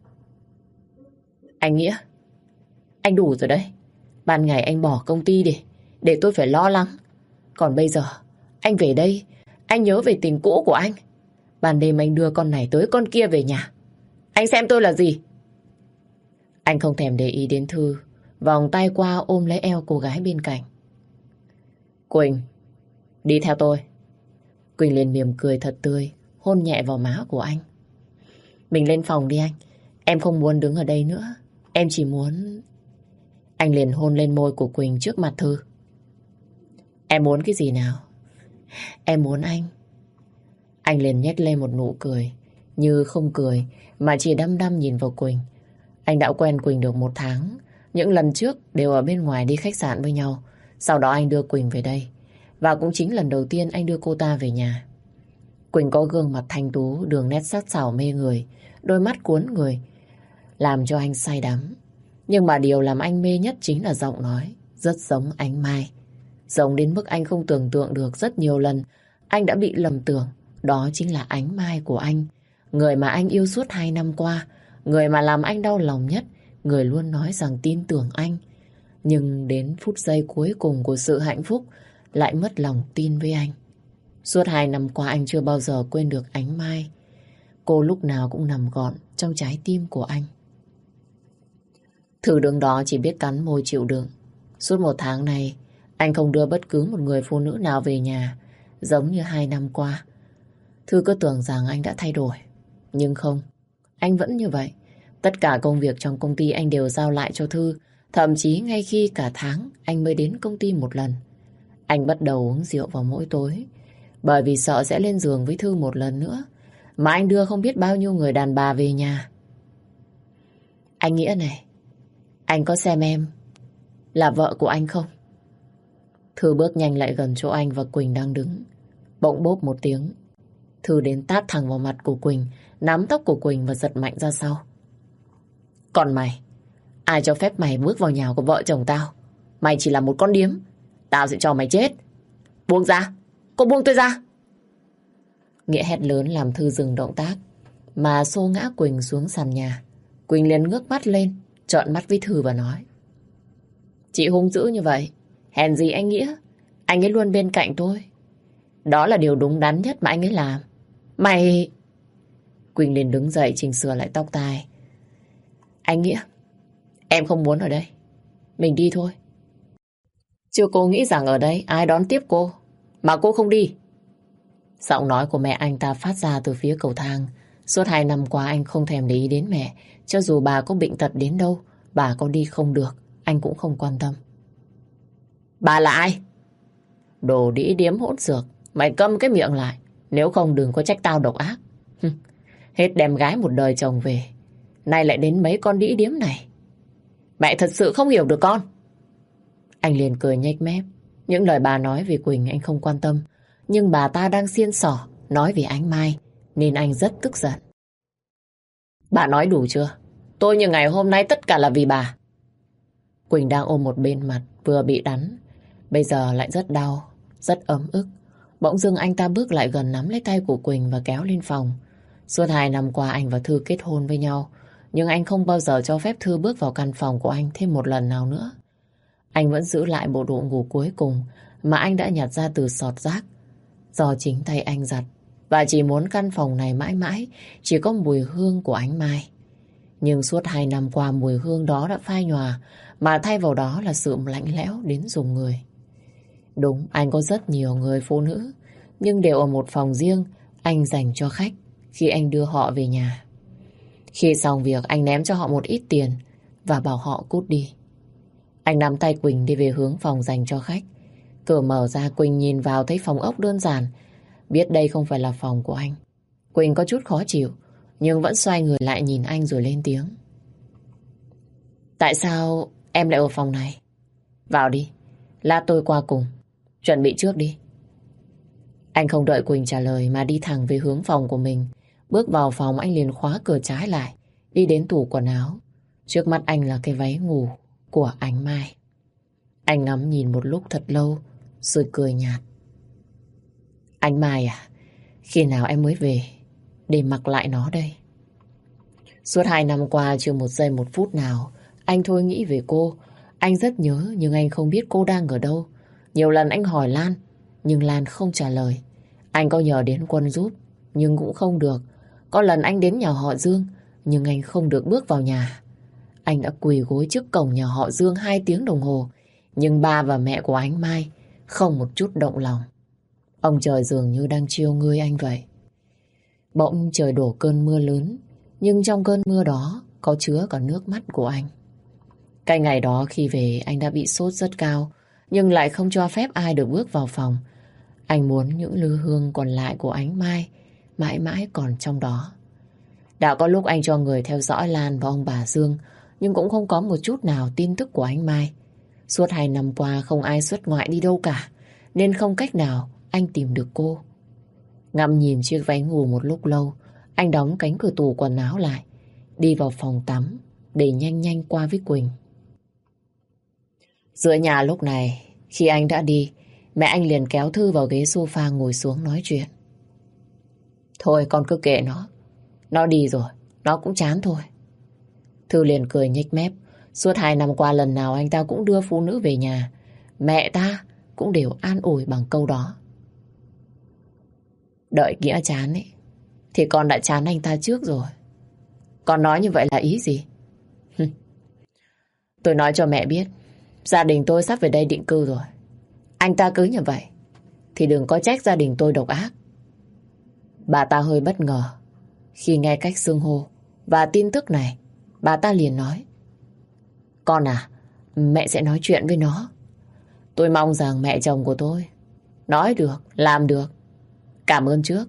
Anh Nghĩa, anh đủ rồi đấy. Ban ngày anh bỏ công ty để Để tôi phải lo lắng. Còn bây giờ anh về đây, anh nhớ về tình cũ của anh. Ban đêm anh đưa con này tới con kia về nhà. Anh xem tôi là gì? Anh không thèm để ý đến Thư, vòng tay qua ôm lấy eo cô gái bên cạnh. Quỳnh, đi theo tôi. Quỳnh liền mỉm cười thật tươi, hôn nhẹ vào má của anh. Mình lên phòng đi anh. Em không muốn đứng ở đây nữa. Em chỉ muốn... Anh liền hôn lên môi của Quỳnh trước mặt Thư. Em muốn cái gì nào? Em muốn anh. Anh liền nhếch lên một nụ cười, như không cười mà chỉ đăm đăm nhìn vào Quỳnh. Anh đã quen Quỳnh được một tháng. Những lần trước đều ở bên ngoài đi khách sạn với nhau. Sau đó anh đưa Quỳnh về đây. Và cũng chính lần đầu tiên anh đưa cô ta về nhà. Quỳnh có gương mặt thanh tú, đường nét sắc sảo mê người, đôi mắt cuốn người, làm cho anh say đắm. Nhưng mà điều làm anh mê nhất chính là giọng nói, rất giống Ánh Mai. Giống đến mức anh không tưởng tượng được. Rất nhiều lần anh đã bị lầm tưởng đó chính là Ánh Mai của anh. Người mà anh yêu suốt hai năm qua, người mà làm anh đau lòng nhất, người luôn nói rằng tin tưởng anh. Nhưng đến phút giây cuối cùng của sự hạnh phúc lại mất lòng tin với anh. Suốt hai năm qua anh chưa bao giờ quên được Ánh Mai. Cô lúc nào cũng nằm gọn trong trái tim của anh. Thử đường đó chỉ biết cắn môi chịu đựng. Suốt một tháng này anh không đưa bất cứ một người phụ nữ nào về nhà, giống như hai năm qua. Thư cứ tưởng rằng anh đã thay đổi. Nhưng không, anh vẫn như vậy. Tất cả công việc trong công ty anh đều giao lại cho Thư. Thậm chí ngay khi cả tháng anh mới đến công ty một lần. Anh bắt đầu uống rượu vào mỗi tối, bởi vì sợ sẽ lên giường với Thư một lần nữa. Mà anh đưa không biết bao nhiêu người đàn bà về nhà. Anh Nghĩa này, anh có xem em là vợ của anh không? Thư bước nhanh lại gần chỗ anh và Quỳnh đang đứng. Bỗng bốp một tiếng, Thư đến tát thẳng vào mặt của Quỳnh, nắm tóc của Quỳnh và giật mạnh ra sau. Còn mày, ai cho phép mày bước vào nhà của vợ chồng tao? Mày chỉ là một con điếm. Tao sẽ cho mày chết. Buông ra, cô buông tôi ra. Nghĩa hét lớn làm Thư dừng động tác, mà xô ngã Quỳnh xuống sàn nhà. Quỳnh liền ngước mắt lên, trợn mắt với Thư và nói: Chị hung dữ như vậy, hèn gì anh Nghĩa. Anh ấy luôn bên cạnh tôi. Đó là điều đúng đắn nhất mà anh ấy làm. Mày... Quỳnh liền đứng dậy chỉnh sửa lại tóc tai. Anh Nghĩa, em không muốn ở đây. Mình đi thôi. Chưa cô nghĩ rằng ở đây ai đón tiếp cô mà cô không đi. Giọng nói của mẹ anh ta phát ra từ phía cầu thang. Suốt hai năm qua anh không thèm để ý đến mẹ. Cho dù bà có bệnh tật đến đâu, bà có đi không được, anh cũng không quan tâm. Bà là ai? Đồ đĩ điếm hỗn xược. Mày câm cái miệng lại, nếu không đừng có trách tao độc ác. Hết đem gái một đời chồng về, nay lại đến mấy con đĩ điếm này. Mẹ thật sự không hiểu được con. Anh liền cười nhếch mép. Những lời bà nói về Quỳnh anh không quan tâm, nhưng bà ta đang xiên xỏ nói về Ánh Mai, nên anh rất tức giận. Bà nói đủ chưa? Tôi như ngày hôm nay tất cả là vì bà. Quỳnh đang ôm một bên mặt vừa bị đắn, bây giờ lại rất đau, rất ấm ức. Bỗng dưng anh ta bước lại gần nắm lấy tay của Quỳnh và kéo lên phòng. Suốt hai năm qua anh và Thư kết hôn với nhau, nhưng anh không bao giờ cho phép Thư bước vào căn phòng của anh thêm một lần nào nữa. Anh vẫn giữ lại bộ đồ ngủ cuối cùng mà anh đã nhặt ra từ sọt rác, do chính tay anh giặt, và chỉ muốn căn phòng này mãi mãi chỉ có mùi hương của ánh mai. Nhưng suốt hai năm qua mùi hương đó đã phai nhòa, mà thay vào đó là sự lạnh lẽo đến rùng người. Đúng, anh có rất nhiều người phụ nữ, nhưng đều ở một phòng riêng anh dành cho khách khi anh đưa họ về nhà. Khi xong việc, anh ném cho họ một ít tiền và bảo họ cút đi. Anh nắm tay Quỳnh đi về hướng phòng dành cho khách. Cửa mở ra, Quỳnh nhìn vào thấy phòng ốc đơn giản. Biết đây không phải là phòng của anh, Quỳnh có chút khó chịu, nhưng vẫn xoay người lại nhìn anh rồi lên tiếng. Tại sao em lại ở phòng này? Vào đi, lát tôi qua cùng. Chuẩn bị trước đi. Anh không đợi Quỳnh trả lời mà đi thẳng về hướng phòng của mình. Bước vào phòng, anh liền khóa cửa trái lại, đi đến tủ quần áo. Trước mắt anh là cái váy ngủ của Ánh Mai. Anh ngắm nhìn một lúc thật lâu rồi cười nhạt. Ánh Mai à, khi nào em mới về để mặc lại nó đây? Suốt hai năm qua chưa một giây một phút nào anh thôi nghĩ về cô. Anh rất nhớ nhưng anh không biết cô đang ở đâu. Nhiều lần anh hỏi Lan, nhưng Lan không trả lời. Anh có nhờ đến Quân giúp, nhưng cũng không được. Có lần anh đến nhà họ Dương, nhưng anh không được bước vào nhà. Anh đã quỳ gối trước cổng nhà họ Dương hai tiếng đồng hồ, nhưng ba và mẹ của Ánh Mai không một chút động lòng. Ông trời dường như đang trêu ngươi anh vậy. Bỗng trời đổ cơn mưa lớn, nhưng trong cơn mưa đó có chứa cả nước mắt của anh. Cái ngày đó khi về anh đã bị sốt rất cao, nhưng lại không cho phép ai được bước vào phòng. Anh muốn những lư hương còn lại của Ánh Mai mãi mãi còn trong đó. Đã có lúc anh cho người theo dõi Lan và ông bà Dương, nhưng cũng không có một chút nào tin tức của Ánh Mai. Suốt hai năm qua không ai xuất ngoại đi đâu cả, nên không cách nào anh tìm được cô. Ngắm nhìn chiếc váy ngủ một lúc lâu, anh đóng cánh cửa tủ quần áo lại, đi vào phòng tắm để nhanh nhanh qua với Quỳnh. Giữa nhà lúc này, khi anh đã đi, mẹ anh liền kéo Thư vào ghế sofa ngồi xuống nói chuyện. Thôi con cứ kệ nó, nó đi rồi, nó cũng chán thôi. Thư liền cười nhếch mép. Suốt hai năm qua lần nào anh ta cũng đưa phụ nữ về nhà, mẹ ta cũng đều an ủi bằng câu đó. Đợi Nghĩa chán ấy, thì con đã chán anh ta trước rồi. Con nói như vậy là ý gì? Tôi nói cho mẹ biết, gia đình tôi sắp về đây định cư rồi. Anh ta cứ như vậy thì đừng có trách gia đình tôi độc ác. Bà ta hơi bất ngờ khi nghe cách xưng hô và tin tức này. Bà ta liền nói: Con à, mẹ sẽ nói chuyện với nó. Tôi mong rằng mẹ chồng của tôi nói được, làm được. Cảm ơn trước.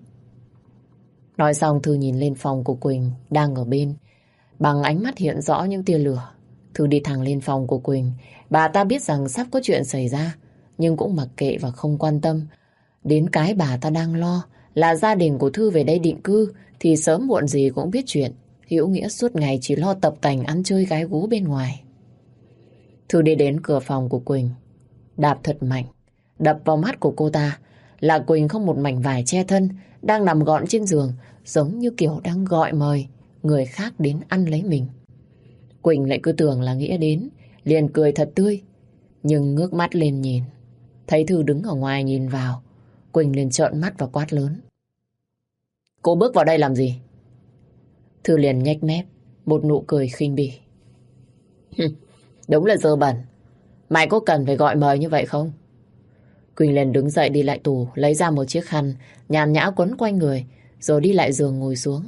Nói xong Thư nhìn lên phòng của Quỳnh đang ở bên. Bằng ánh mắt hiện rõ những tia lửa, Thư đi thẳng lên phòng của Quỳnh. Bà ta biết rằng sắp có chuyện xảy ra, nhưng cũng mặc kệ và không quan tâm. Đến cái bà ta đang lo là gia đình của Thư về đây định cư thì sớm muộn gì cũng biết chuyện. Hữu Nghĩa suốt ngày chỉ lo tập tành ăn chơi gái gú bên ngoài. Thư đi đến cửa phòng của Quỳnh, đạp thật mạnh. Đập vào mắt của cô ta là Quỳnh không một mảnh vải che thân, đang nằm gọn trên giường, giống như kiểu đang gọi mời người khác đến ăn lấy mình. Quỳnh lại cứ tưởng là Nghĩa đến, liền cười thật tươi. Nhưng ngước mắt lên nhìn, thấy Thư đứng ở ngoài nhìn vào, Quỳnh liền trợn mắt và quát lớn: Cô bước vào đây làm gì? Thư liền nhếch mép, một nụ cười khinh bỉ. Đúng là dơ bẩn. Mày có cần phải gọi mời như vậy không? Quỳnh liền đứng dậy đi lại tủ, lấy ra một chiếc khăn, nhàn nhã quấn quanh người, rồi đi lại giường ngồi xuống.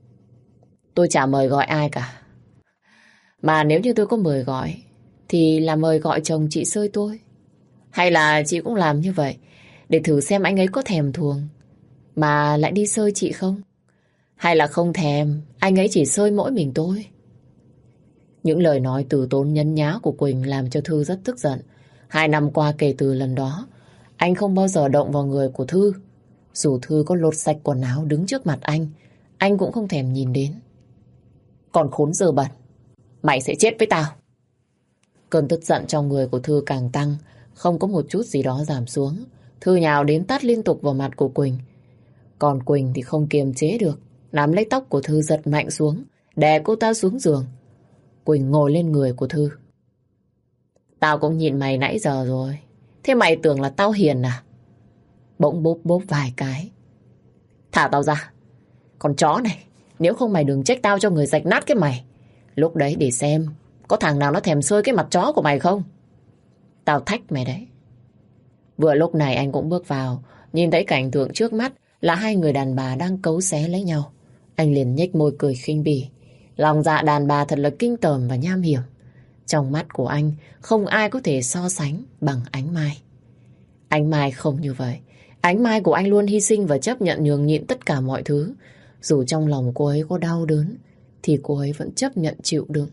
Tôi chả mời gọi ai cả. Mà nếu như tôi có mời gọi, thì là mời gọi chồng chị xơi tôi. Hay là chị cũng làm như vậy, để thử xem anh ấy có thèm thuồng mà lại đi xơi chị không? Hay là không thèm, anh ấy chỉ xơi mỗi mình tôi? Những lời nói từ tốn nhấn nhá của Quỳnh làm cho Thư rất tức giận. Hai năm qua kể từ lần đó, anh không bao giờ động vào người của Thư. Dù Thư có lột sạch quần áo đứng trước mặt anh, anh cũng không thèm nhìn đến. Còn khốn dơ bẩn, mày sẽ chết với tao. Cơn tức giận trong người của Thư càng tăng, không có một chút gì đó giảm xuống. Thư nhào đến tát liên tục vào mặt của Quỳnh. Còn Quỳnh thì không kiềm chế được, nắm lấy tóc của Thư giật mạnh xuống, đè cô ta xuống giường. Quỳnh ngồi lên người của Thư. Tao cũng nhìn mày nãy giờ rồi. Thế mày tưởng là tao hiền à? Bỗng bốp bốp vài cái. Thả tao ra. Con chó này, nếu không mày đừng trách tao cho người rạch nát cái mày. Lúc đấy để xem có thằng nào nó thèm xơi cái mặt chó của mày không? Tao thách mày đấy. Vừa lúc này anh cũng bước vào, nhìn thấy cảnh tượng trước mắt là hai người đàn bà đang cấu xé lấy nhau. Anh liền nhếch môi cười khinh bỉ. Lòng dạ đàn bà thật là kinh tởm và nham hiểm. Trong mắt của anh không ai có thể so sánh bằng Ánh Mai. Ánh Mai không như vậy. Ánh Mai của anh luôn hy sinh và chấp nhận nhường nhịn tất cả mọi thứ. Dù trong lòng cô ấy có đau đớn thì cô ấy vẫn chấp nhận chịu đựng.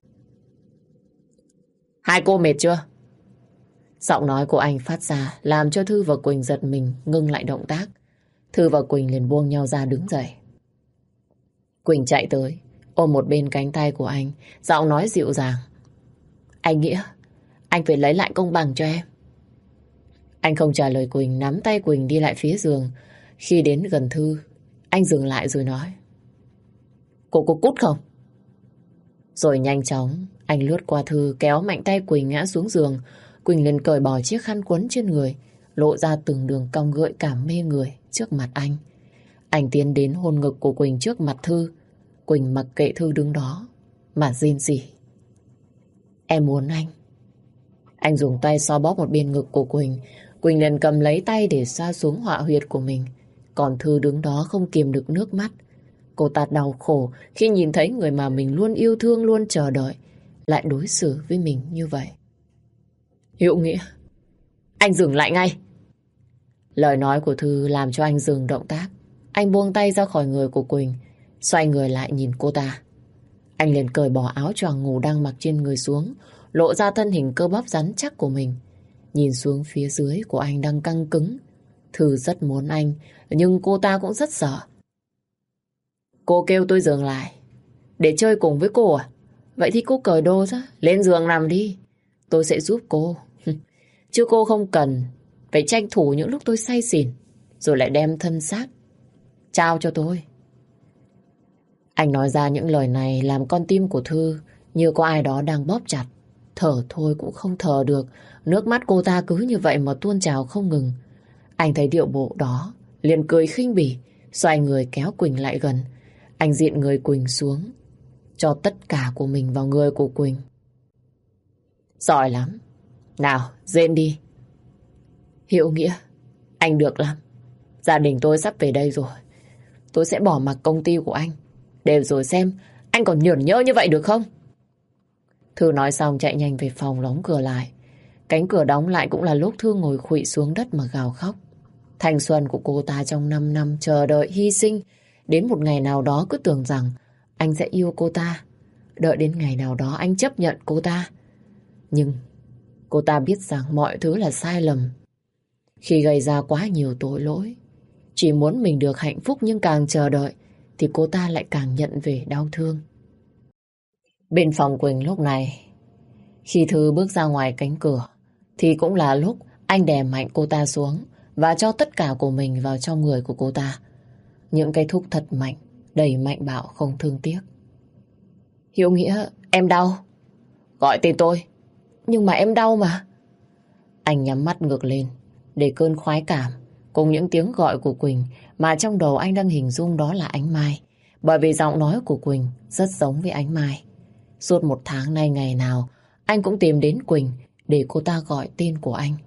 Hai cô mệt chưa? Giọng nói của anh phát ra làm cho Thư và Quỳnh giật mình ngưng lại động tác. Thư và Quỳnh liền buông nhau ra đứng dậy. Quỳnh chạy tới ôm một bên cánh tay của anh, giọng nói dịu dàng. Anh Nghĩa, anh phải lấy lại công bằng cho em. Anh không trả lời Quỳnh, nắm tay Quỳnh đi lại phía giường. Khi đến gần Thư, anh dừng lại rồi nói. Cô có cút không? Rồi nhanh chóng, anh lướt qua Thư, kéo mạnh tay Quỳnh ngã xuống giường. Quỳnh liền cởi bỏ chiếc khăn quấn trên người, lộ ra từng đường cong gợi cảm mê người trước mặt anh. Anh tiến đến hôn ngực của Quỳnh trước mặt Thư. Quỳnh mặc kệ Thư đứng đó mà rên rỉ. Em muốn anh. Anh dùng tay xoa bóp một bên ngực của Quỳnh. Quỳnh liền cầm lấy tay để xoa xuống họa huyệt của mình. Còn Thư đứng đó không kiềm được nước mắt. Cô ta đau khổ khi nhìn thấy người mà mình luôn yêu thương, luôn chờ đợi lại đối xử với mình như vậy. Hữu Nghĩa, anh dừng lại ngay. Lời nói của Thư làm cho anh dừng động tác. Anh buông tay ra khỏi người của Quỳnh, xoay người lại nhìn cô ta. Anh liền cởi bỏ áo choàng ngủ đang mặc trên người xuống, lộ ra thân hình cơ bắp rắn chắc của mình. Nhìn xuống phía dưới của anh đang căng cứng. Thư rất muốn anh, nhưng cô ta cũng rất sợ. Cô kêu tôi dừng lại để chơi cùng với cô à? Vậy thì cô cởi đồ ra, lên giường nằm đi. Tôi sẽ giúp cô. Chứ cô không cần phải tranh thủ những lúc tôi say xỉn, rồi lại đem thân xác trao cho tôi. Anh nói ra những lời này làm con tim của Thư như có ai đó đang bóp chặt. Thở thôi cũng không thở được. Nước mắt cô ta cứ như vậy mà tuôn trào không ngừng. Anh thấy điệu bộ đó, liền cười khinh bỉ, xoay người kéo Quỳnh lại gần. Anh diện người Quỳnh xuống, cho tất cả của mình vào người của Quỳnh. Giỏi lắm. Nào, rên đi. Hữu Nghĩa, anh được lắm. Gia đình tôi sắp về đây rồi. Tôi sẽ bỏ mặc công ty của anh, để rồi xem anh còn nhởn nhơ như vậy được không? Thư nói xong chạy nhanh về phòng đóng cửa lại. Cánh cửa đóng lại cũng là lúc Thư ngồi khuỵu xuống đất mà gào khóc. Thanh xuân của cô ta trong năm năm chờ đợi hy sinh. Đến một ngày nào đó cứ tưởng rằng anh sẽ yêu cô ta. Đợi đến ngày nào đó anh chấp nhận cô ta. Nhưng cô ta biết rằng mọi thứ là sai lầm. Khi gây ra quá nhiều tội lỗi, chỉ muốn mình được hạnh phúc, nhưng càng chờ đợi thì cô ta lại càng nhận về đau thương. Bên phòng Quỳnh lúc này, khi Thư bước ra ngoài cánh cửa, thì cũng là lúc anh đè mạnh cô ta xuống và cho tất cả của mình vào trong người của cô ta. Những cái thúc thật mạnh, đầy mạnh bạo không thương tiếc. Hữu Nghĩa, em đau. Gọi tên tôi. Nhưng mà em đau mà. Anh nhắm mắt ngược lên để cơn khoái cảm cùng những tiếng gọi của Quỳnh mà trong đầu anh đang hình dung đó là Ánh Mai. Bởi vì giọng nói của Quỳnh rất giống với Ánh Mai. Suốt một tháng nay ngày nào anh cũng tìm đến Quỳnh để cô ta gọi tên của anh.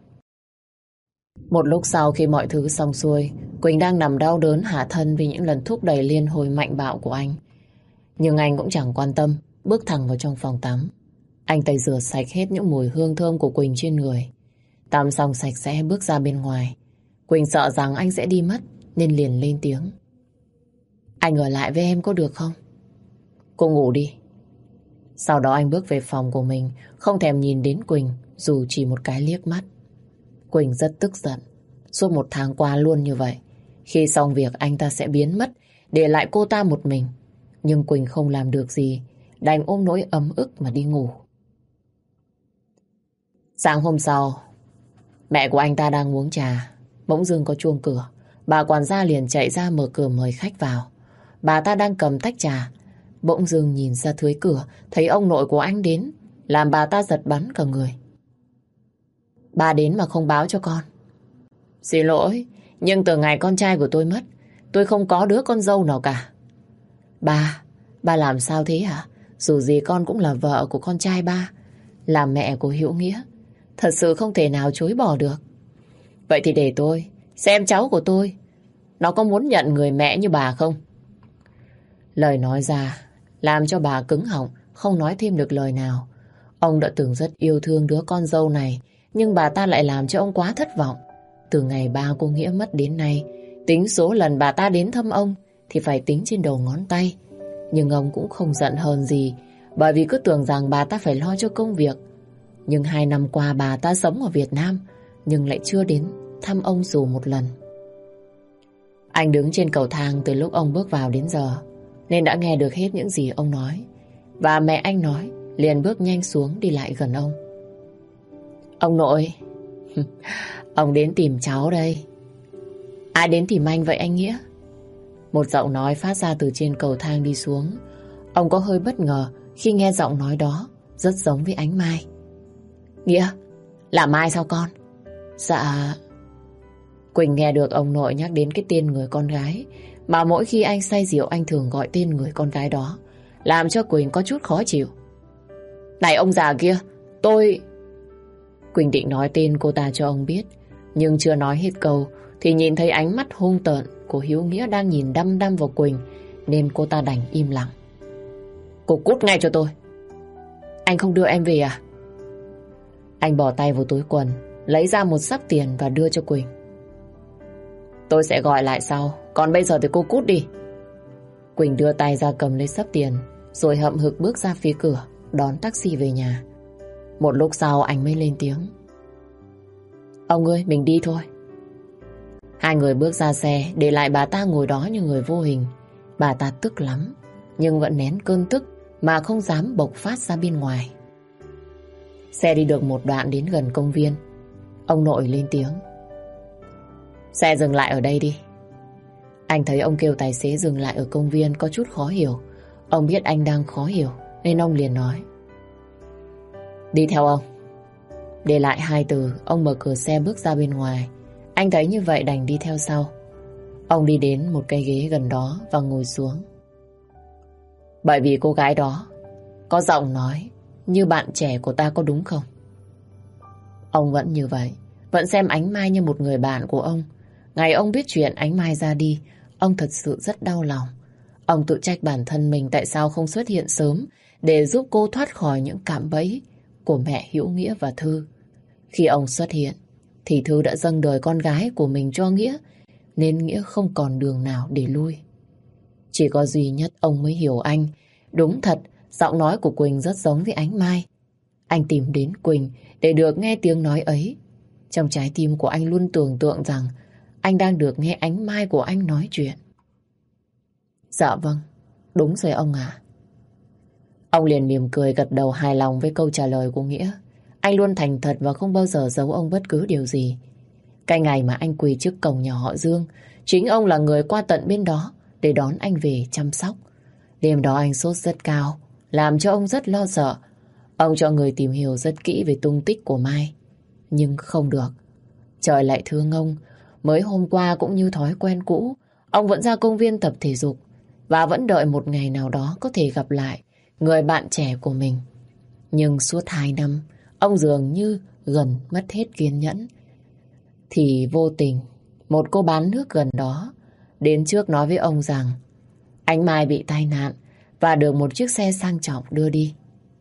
Một lúc sau khi mọi thứ xong xuôi, Quỳnh đang nằm đau đớn hạ thân vì những lần thúc đẩy liên hồi mạnh bạo của anh. Nhưng anh cũng chẳng quan tâm, bước thẳng vào trong phòng tắm. Anh tẩy rửa sạch hết những mùi hương thơm của Quỳnh trên người. Tắm xong sạch sẽ bước ra bên ngoài. Quỳnh sợ rằng anh sẽ đi mất nên liền lên tiếng. Anh ở lại với em có được không? Cô ngủ đi. Sau đó anh bước về phòng của mình, không thèm nhìn đến Quỳnh dù chỉ một cái liếc mắt. Quỳnh rất tức giận. Suốt một tháng qua luôn như vậy. Khi xong việc anh ta sẽ biến mất, để lại cô ta một mình. Nhưng Quỳnh không làm được gì, đành ôm nỗi ấm ức mà đi ngủ. Sáng hôm sau, mẹ của anh ta đang uống trà, bỗng dưng có chuông cửa. Bà quản gia liền chạy ra mở cửa mời khách vào. Bà ta đang cầm tách trà, bỗng dưng nhìn ra thưới cửa, thấy ông nội của anh đến, làm bà ta giật bắn cả người. Bà đến mà không báo cho con. Xin lỗi, nhưng từ ngày con trai của tôi mất, tôi không có đứa con dâu nào cả. Bà, bà làm sao thế hả? Dù gì con cũng là vợ của con trai ba, là mẹ của Hiếu Nghĩa. Thật sự không thể nào chối bỏ được. Vậy thì để tôi xem cháu của tôi nó có muốn nhận người mẹ như bà không? Lời nói ra làm cho bà cứng họng, không nói thêm được lời nào. Ông đã từng rất yêu thương đứa con dâu này, nhưng bà ta lại làm cho ông quá thất vọng. Từ ngày ba cô Nghĩa mất đến nay, tính số lần bà ta đến thăm ông thì phải tính trên đầu ngón tay. Nhưng ông cũng không giận hờn gì, bởi vì cứ tưởng rằng bà ta phải lo cho công việc. Nhưng hai năm qua bà ta sống ở Việt Nam, nhưng lại chưa đến thăm ông dù một lần. Anh đứng trên cầu thang từ lúc ông bước vào đến giờ, nên đã nghe được hết những gì ông nói. Và mẹ anh nói, liền bước nhanh xuống đi lại gần ông. Ông nội, ông đến tìm cháu đây. Ai đến tìm anh vậy anh Nghĩa? Một giọng nói phát ra từ trên cầu thang đi xuống. Ông có hơi bất ngờ khi nghe giọng nói đó, rất giống với Ánh Mai. Nghĩa, là Mai sao con? Dạ... Quỳnh nghe được ông nội nhắc đến cái tên người con gái mà mỗi khi anh say rượu anh thường gọi tên người con gái đó, làm cho Quỳnh có chút khó chịu. Này ông già kia, tôi... Quỳnh định nói tên cô ta cho ông biết, nhưng chưa nói hết câu thì nhìn thấy ánh mắt hung tợn của Hiếu Nghĩa đang nhìn đăm đăm vào Quỳnh, nên cô ta đành im lặng. Cô cút ngay cho tôi. Anh không đưa em về à? Anh bỏ tay vào túi quần, lấy ra một xấp tiền và đưa cho Quỳnh. Tôi sẽ gọi lại sau, còn bây giờ thì cô cút đi. Quỳnh đưa tay ra cầm lấy xấp tiền, rồi hậm hực bước ra phía cửa, đón taxi về nhà. Một lúc sau anh mới lên tiếng. Ông ơi, mình đi thôi. Hai người bước ra xe, để lại bà ta ngồi đó như người vô hình. Bà ta tức lắm, nhưng vẫn nén cơn tức mà không dám bộc phát ra bên ngoài. Xe đi được một đoạn đến gần công viên, ông nội lên tiếng. Xe dừng lại ở đây đi. Anh thấy ông kêu tài xế dừng lại ở công viên có chút khó hiểu. Ông biết anh đang khó hiểu, nên ông liền nói. Đi theo ông. Để lại hai từ, ông mở cửa xe bước ra bên ngoài. Anh thấy như vậy đành đi theo sau. Ông đi đến một cây ghế gần đó và ngồi xuống. Bởi vì cô gái đó có giọng nói như bạn trẻ của ta, có đúng không? Ông vẫn như vậy, vẫn xem Ánh Mai như một người bạn của ông. Ngày ông biết chuyện Ánh Mai ra đi, ông thật sự rất đau lòng. Ông tự trách bản thân mình tại sao không xuất hiện sớm để giúp cô thoát khỏi những cạm bẫy của mẹ Hiếu Nghĩa và Thư. Khi ông xuất hiện thì Thư đã dâng đời con gái của mình cho Nghĩa, nên Nghĩa không còn đường nào để lui. Chỉ có duy nhất ông mới hiểu anh. Đúng thật, giọng nói của Quỳnh rất giống với Ánh Mai. Anh tìm đến Quỳnh để được nghe tiếng nói ấy. Trong trái tim của anh luôn tưởng tượng rằng anh đang được nghe Ánh Mai của anh nói chuyện. Dạ vâng, đúng rồi ông ạ. Ông liền mỉm cười gật đầu hài lòng với câu trả lời của Nghĩa. Anh luôn thành thật và không bao giờ giấu ông bất cứ điều gì. Cái ngày mà anh quỳ trước cổng nhà họ Dương, chính ông là người qua tận bên đó để đón anh về chăm sóc. Đêm đó anh sốt rất cao, làm cho ông rất lo sợ. Ông cho người tìm hiểu rất kỹ về tung tích của Mai, nhưng không được. Trời lại thương ông. Mới hôm qua cũng như thói quen cũ, ông vẫn ra công viên tập thể dục và vẫn đợi một ngày nào đó có thể gặp lại người bạn trẻ của mình. Nhưng suốt hai năm, ông dường như gần mất hết kiên nhẫn. Thì vô tình, một cô bán nước gần đó đến trước nói với ông rằng Ánh Mai bị tai nạn và được một chiếc xe sang trọng đưa đi.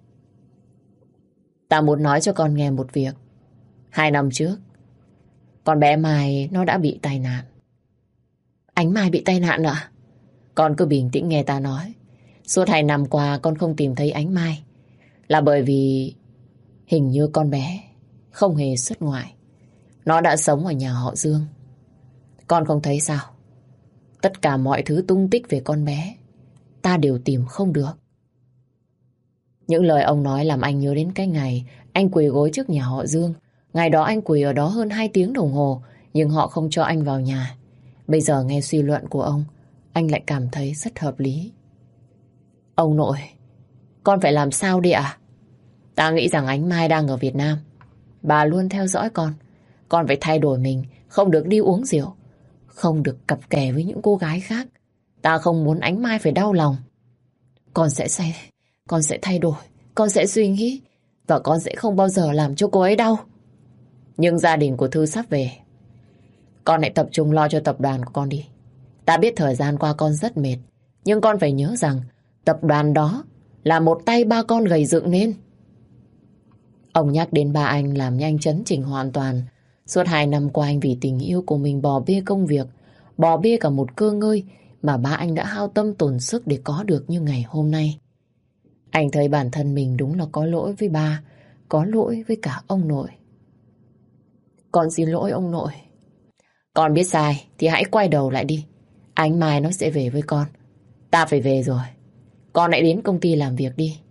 Ta muốn nói cho con nghe một việc. Hai năm trước, con bé Mai nó đã bị tai nạn. Ánh Mai bị tai nạn à? Con cứ bình tĩnh nghe ta nói. Suốt hai năm qua con không tìm thấy Ánh Mai là bởi vì hình như con bé không hề xuất ngoại. Nó đã sống ở nhà họ Dương. Con không thấy sao? Tất cả mọi thứ tung tích về con bé ta đều tìm không được. Những lời ông nói làm anh nhớ đến cái ngày anh quỳ gối trước nhà họ Dương. Ngày đó anh quỳ ở đó hơn hai tiếng đồng hồ, nhưng họ không cho anh vào nhà. Bây giờ nghe suy luận của ông, anh lại cảm thấy rất hợp lý. Ông nội, con phải làm sao đi ạ? Ta nghĩ rằng ánh Mai đang ở Việt Nam. Bà luôn theo dõi con. Con phải thay đổi mình, không được đi uống rượu, không được cặp kè với những cô gái khác. Ta không muốn ánh Mai phải đau lòng. Con sẽ say, con sẽ thay đổi, con sẽ suy nghĩ, và con sẽ không bao giờ làm cho cô ấy đau. Nhưng gia đình của Thư sắp về. Con hãy tập trung lo cho tập đoàn của con đi. Ta biết thời gian qua con rất mệt, nhưng con phải nhớ rằng tập đoàn đó là một tay ba con gầy dựng nên. Ông nhắc đến ba anh làm nhanh chấn chỉnh hoàn toàn. Suốt hai năm qua anh vì tình yêu của mình bỏ bê công việc, bỏ bê cả một cơ ngơi mà ba anh đã hao tâm tổn sức để có được như ngày hôm nay. Anh thấy bản thân mình đúng là có lỗi với ba, có lỗi với cả ông nội. Con xin lỗi ông nội. Con biết sai thì hãy quay đầu lại đi. Ánh Mai nó sẽ về với con. Ta phải về rồi. Con hãy đến công ty làm việc đi.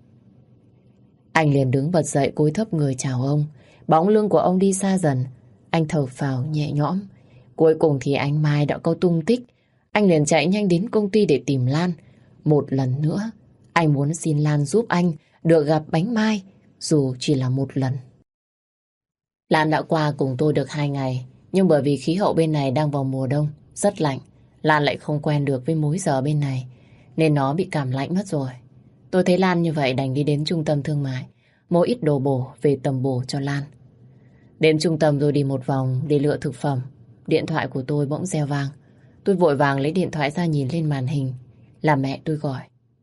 Anh liền đứng bật dậy cúi thấp người chào ông. Bóng lưng của ông đi xa dần. Anh thở phào nhẹ nhõm. Cuối cùng thì Ánh Mai đã có tung tích. Anh liền chạy nhanh đến công ty để tìm Lan. Một lần nữa, anh muốn xin Lan giúp anh được gặp Bánh Mai, dù chỉ là một lần. Lan đã qua cùng tôi được hai ngày, nhưng bởi vì khí hậu bên này đang vào mùa đông, rất lạnh, Lan lại không quen được với múi giờ bên này, nên nó bị cảm lạnh mất rồi. Tôi thấy Lan như vậy đành đi đến trung tâm thương mại, mua ít đồ bổ về tầm bổ cho Lan. Đến trung tâm rồi đi một vòng để lựa thực phẩm, điện thoại của tôi bỗng reo vang. Tôi vội vàng lấy điện thoại ra nhìn lên màn hình, là mẹ tôi gọi.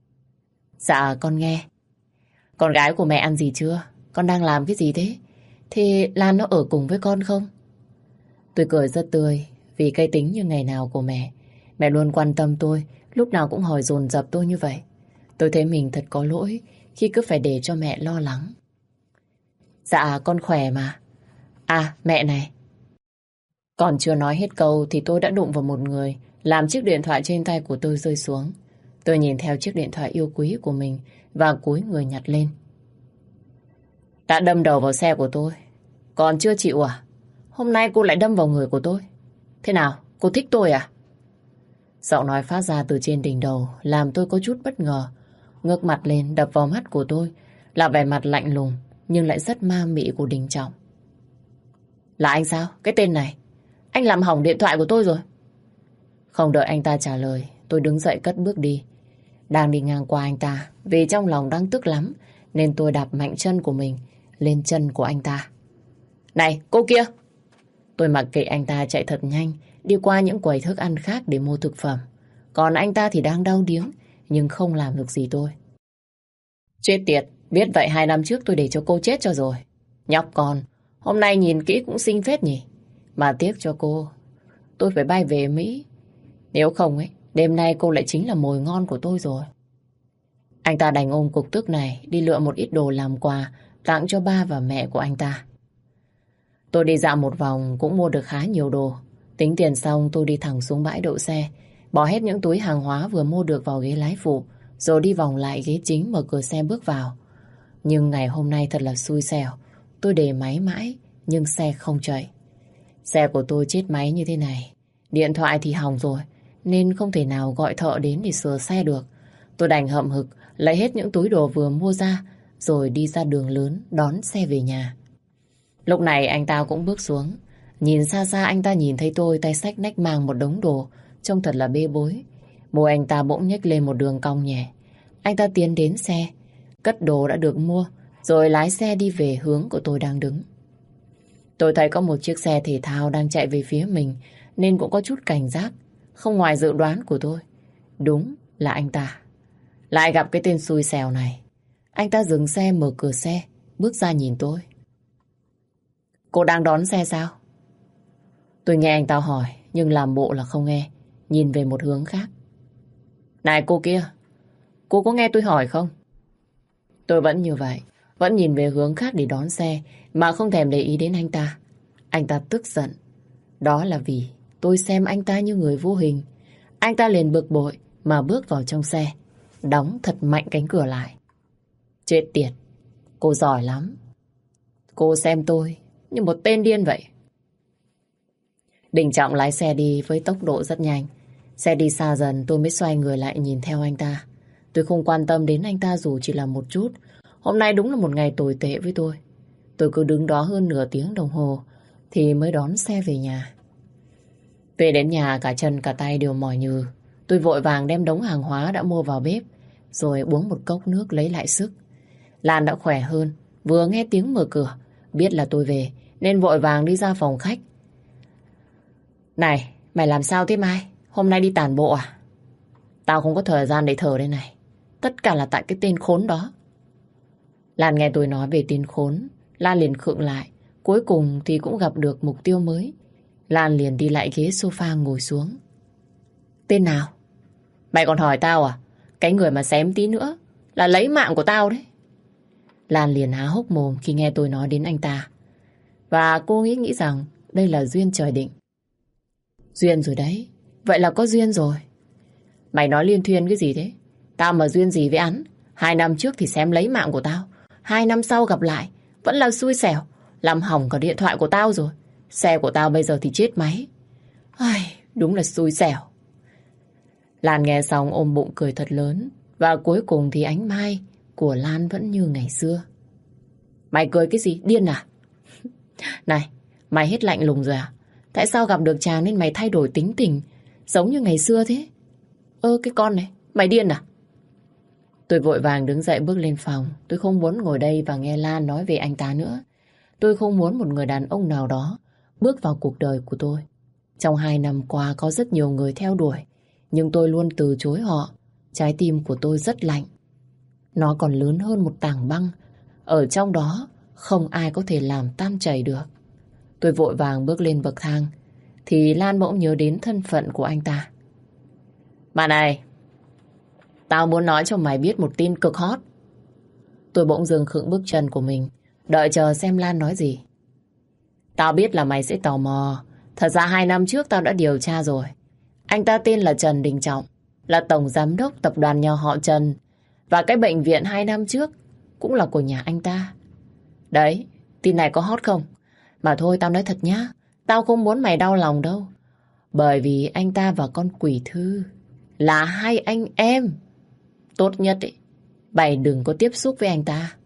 Dạ con nghe. Con gái của mẹ ăn gì chưa? Con đang làm cái gì thế? Thế Lan nó ở cùng với con không? Tôi cười rất tươi vì cái tính như ngày nào của mẹ. Mẹ luôn quan tâm tôi, lúc nào cũng hỏi dồn dập tôi như vậy. Tôi thấy mình thật có lỗi khi cứ phải để cho mẹ lo lắng. Dạ con khỏe mà. À mẹ này. Còn chưa nói hết câu thì tôi đã đụng vào một người làm chiếc điện thoại trên tay của tôi rơi xuống. Tôi nhìn theo chiếc điện thoại yêu quý của mình và cúi người nhặt lên. Đã đâm đầu vào xe của tôi. Còn chưa chịu à? Hôm nay cô lại đâm vào người của tôi. Thế nào? Cô thích tôi à? Giọng nói phát ra từ trên đỉnh đầu làm tôi có chút bất ngờ. Ngước mặt lên đập vào mắt của tôi là vẻ mặt lạnh lùng nhưng lại rất ma mị của Đình Trọng. Là anh sao? Cái tên này. Anh làm hỏng điện thoại của tôi rồi. Không đợi anh ta trả lời, tôi đứng dậy cất bước đi. Đang đi ngang qua anh ta, vì trong lòng đang tức lắm nên tôi đạp mạnh chân của mình lên chân của anh ta. Này, cô kia! Tôi mặc kệ anh ta chạy thật nhanh, đi qua những quầy thức ăn khác để mua thực phẩm. Còn anh ta thì đang đau điếng, nhưng không làm được gì tôi. Chết tiệt, biết vậy hai năm trước tôi để cho cô chết cho rồi. Nhóc con, hôm nay nhìn kỹ cũng xinh phết nhỉ. Mà tiếc cho cô, tôi phải bay về Mỹ. Nếu không ấy, đêm nay cô lại chính là mồi ngon của tôi rồi. Anh ta đành ôm cục tức này đi lựa một ít đồ làm quà tặng cho ba và mẹ của anh ta. Tôi đi dạo một vòng cũng mua được khá nhiều đồ. Tính tiền xong tôi đi thẳng xuống bãi đậu xe, bỏ hết những túi hàng hóa vừa mua được vào ghế lái phụ, rồi đi vòng lại ghế chính mở cửa xe bước vào. Nhưng ngày hôm nay thật là xui xẻo. Tôi để máy mãi nhưng xe không chạy. Xe của tôi chết máy như thế này, điện thoại thì hỏng rồi nên không thể nào gọi thợ đến để sửa xe được. Tôi đành hậm hực lấy hết những túi đồ vừa mua ra rồi đi ra đường lớn đón xe về nhà. Lúc này anh ta cũng bước xuống. Nhìn xa xa anh ta nhìn thấy tôi tay xách nách mang một đống đồ, trông thật là bê bối. Môi anh ta bỗng nhếch lên một đường cong nhẹ. Anh ta tiến đến xe, cất đồ đã được mua, rồi lái xe đi về hướng của tôi đang đứng. Tôi thấy có một chiếc xe thể thao đang chạy về phía mình, nên cũng có chút cảnh giác. Không ngoài dự đoán của tôi, đúng là anh ta. Lại gặp cái tên xui xẻo này. Anh ta dừng xe mở cửa xe, bước ra nhìn tôi. Cô đang đón xe sao? Tôi nghe anh ta hỏi, nhưng làm bộ là không nghe, nhìn về một hướng khác. Này cô kia, cô có nghe tôi hỏi không? Tôi vẫn như vậy, vẫn nhìn về hướng khác để đón xe, mà không thèm để ý đến anh ta. Anh ta tức giận. Đó là vì tôi xem anh ta như người vô hình. Anh ta liền bực bội mà bước vào trong xe, đóng thật mạnh cánh cửa lại. Chết tiệt, cô giỏi lắm. Cô xem tôi như một tên điên vậy. Đình Trọng lái xe đi với tốc độ rất nhanh. Xe đi xa dần tôi mới xoay người lại nhìn theo anh ta. Tôi không quan tâm đến anh ta dù chỉ là một chút. Hôm nay đúng là một ngày tồi tệ với tôi. Tôi cứ đứng đó hơn nửa tiếng đồng hồ thì mới đón xe về nhà. Về đến nhà cả chân cả tay đều mỏi nhừ. Tôi vội vàng đem đống hàng hóa đã mua vào bếp rồi uống một cốc nước lấy lại sức. Lan đã khỏe hơn, vừa nghe tiếng mở cửa, biết là tôi về nên vội vàng đi ra phòng khách. Này, mày làm sao thế Mai? Hôm nay đi tản bộ à? Tao không có thời gian để thở đây này. Tất cả là tại cái tên khốn đó. Lan nghe tôi nói về tên khốn, Lan liền khựng lại. Cuối cùng thì cũng gặp được mục tiêu mới. Lan liền đi lại ghế sofa ngồi xuống. Tên nào? Mày còn hỏi tao à? Cái người mà xém tí nữa là lấy mạng của tao đấy. Lan liền há hốc mồm khi nghe tôi nói đến anh ta. Và cô nghĩ nghĩ rằng đây là duyên trời định. Duyên rồi đấy. Vậy là có duyên rồi. Mày nói liên thuyên cái gì thế? Tao mà duyên gì với hắn? Hai năm trước thì xém lấy mạng của tao. Hai năm sau gặp lại vẫn là xui xẻo, làm hỏng cả điện thoại của tao rồi. Xe của tao bây giờ thì chết máy. Ai, đúng là xui xẻo. Lan nghe xong ôm bụng cười thật lớn. Và cuối cùng thì ánh Mai của Lan vẫn như ngày xưa. Mày cười cái gì? Điên à? Này, mày hết lạnh lùng rồi à? Tại sao gặp được chàng nên mày thay đổi tính tình giống như ngày xưa thế? Ơ cái con này, mày điên à? Tôi vội vàng đứng dậy bước lên phòng. Tôi không muốn ngồi đây và nghe Lan nói về anh ta nữa. Tôi không muốn một người đàn ông nào đó bước vào cuộc đời của tôi. Trong hai năm qua có rất nhiều người theo đuổi, nhưng tôi luôn từ chối họ. Trái tim của tôi rất lạnh. Nó còn lớn hơn một tảng băng. Ở trong đó không ai có thể làm tan chảy được. Tôi vội vàng bước lên bậc thang thì Lan bỗng nhớ đến thân phận của anh ta. Mà này, tao muốn nói cho mày biết một tin cực hot. Tôi bỗng dừng khựng bước chân của mình, đợi chờ xem Lan nói gì. Tao biết là mày sẽ tò mò. Thật ra hai năm trước tao đã điều tra rồi. Anh ta tên là Trần Đình Trọng, là tổng giám đốc tập đoàn nhà họ Trần. Và cái bệnh viện hai năm trước cũng là của nhà anh ta. Đấy, tin này có hot không? Mà thôi tao nói thật nhá, tao không muốn mày đau lòng đâu. Bởi vì anh ta và con quỷ Thư là hai anh em. Tốt nhất ấy, mày đừng có tiếp xúc với anh ta.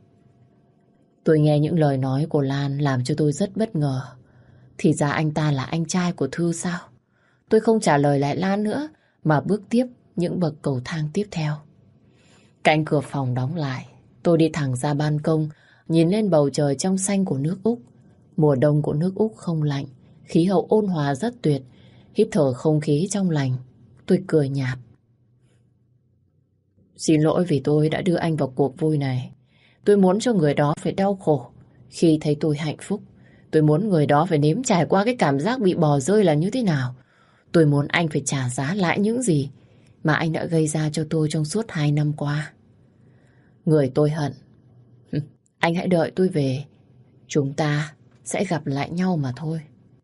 Tôi nghe những lời nói của Lan làm cho tôi rất bất ngờ. Thì ra anh ta là anh trai của Thư sao? Tôi không trả lời lại Lan nữa mà bước tiếp những bậc cầu thang tiếp theo. Cánh cửa phòng đóng lại. Tôi đi thẳng ra ban công, nhìn lên bầu trời trong xanh của nước Úc. Mùa đông của nước Úc không lạnh, khí hậu ôn hòa rất tuyệt. Hít thở không khí trong lành, tôi cười nhạt. Xin lỗi vì tôi đã đưa anh vào cuộc vui này. Tôi muốn cho người đó phải đau khổ khi thấy tôi hạnh phúc. Tôi muốn người đó phải nếm trải qua cái cảm giác bị bỏ rơi là như thế nào. Tôi muốn anh phải trả giá lại những gì mà anh đã gây ra cho tôi trong suốt hai năm qua. Người tôi hận, anh hãy đợi tôi về. Chúng ta sẽ gặp lại nhau mà thôi.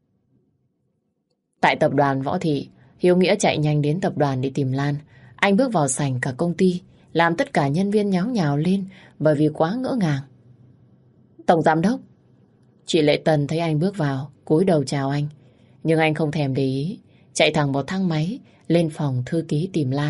Tại tập đoàn Võ Thị, Hiếu Nghĩa chạy nhanh đến tập đoàn để tìm Lan. Anh bước vào sảnh cả công ty, làm tất cả nhân viên nháo nhào lên bởi vì quá ngỡ ngàng. Tổng giám đốc. Chị Lệ Tần thấy anh bước vào, cúi đầu chào anh. Nhưng anh không thèm để ý, chạy thẳng vào thang máy lên phòng thư ký tìm Lan.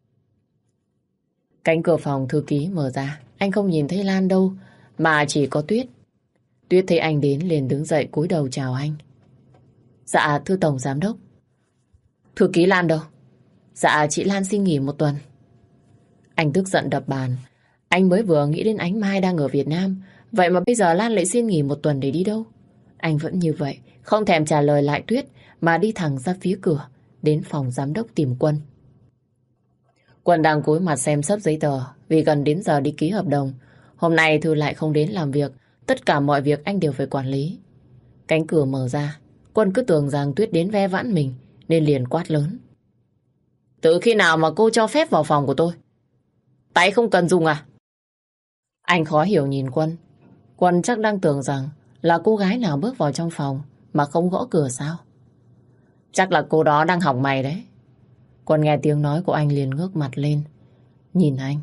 Cánh cửa phòng thư ký mở ra, anh không nhìn thấy Lan đâu mà chỉ có Tuyết. Tuyết thấy anh đến liền đứng dậy cúi đầu chào anh. Dạ thưa tổng giám đốc. Thư ký Lan đâu? Dạ chị Lan xin nghỉ một tuần. Anh tức giận đập bàn. Anh mới vừa nghĩ đến Ánh Mai đang ở Việt Nam, vậy mà bây giờ Lan lại xin nghỉ một tuần để đi đâu? Anh vẫn như vậy, không thèm trả lời lại Tuyết mà đi thẳng ra phía cửa, đến phòng giám đốc tìm Quân. Quân đang cúi mặt xem sấp giấy tờ vì gần đến giờ đi ký hợp đồng. Hôm nay Thư lại không đến làm việc, tất cả mọi việc anh đều phải quản lý. Cánh cửa mở ra, Quân cứ tưởng rằng Tuyết đến ve vãn mình nên liền quát lớn. Từ khi nào mà cô cho phép vào phòng của tôi? Tay không cần dùng à? Anh khó hiểu nhìn Quân. Quân chắc đang tưởng rằng là cô gái nào bước vào trong phòng mà không gõ cửa sao? Chắc là cô đó đang hỏng mày đấy. Quân nghe tiếng nói của anh liền ngước mặt lên. Nhìn anh,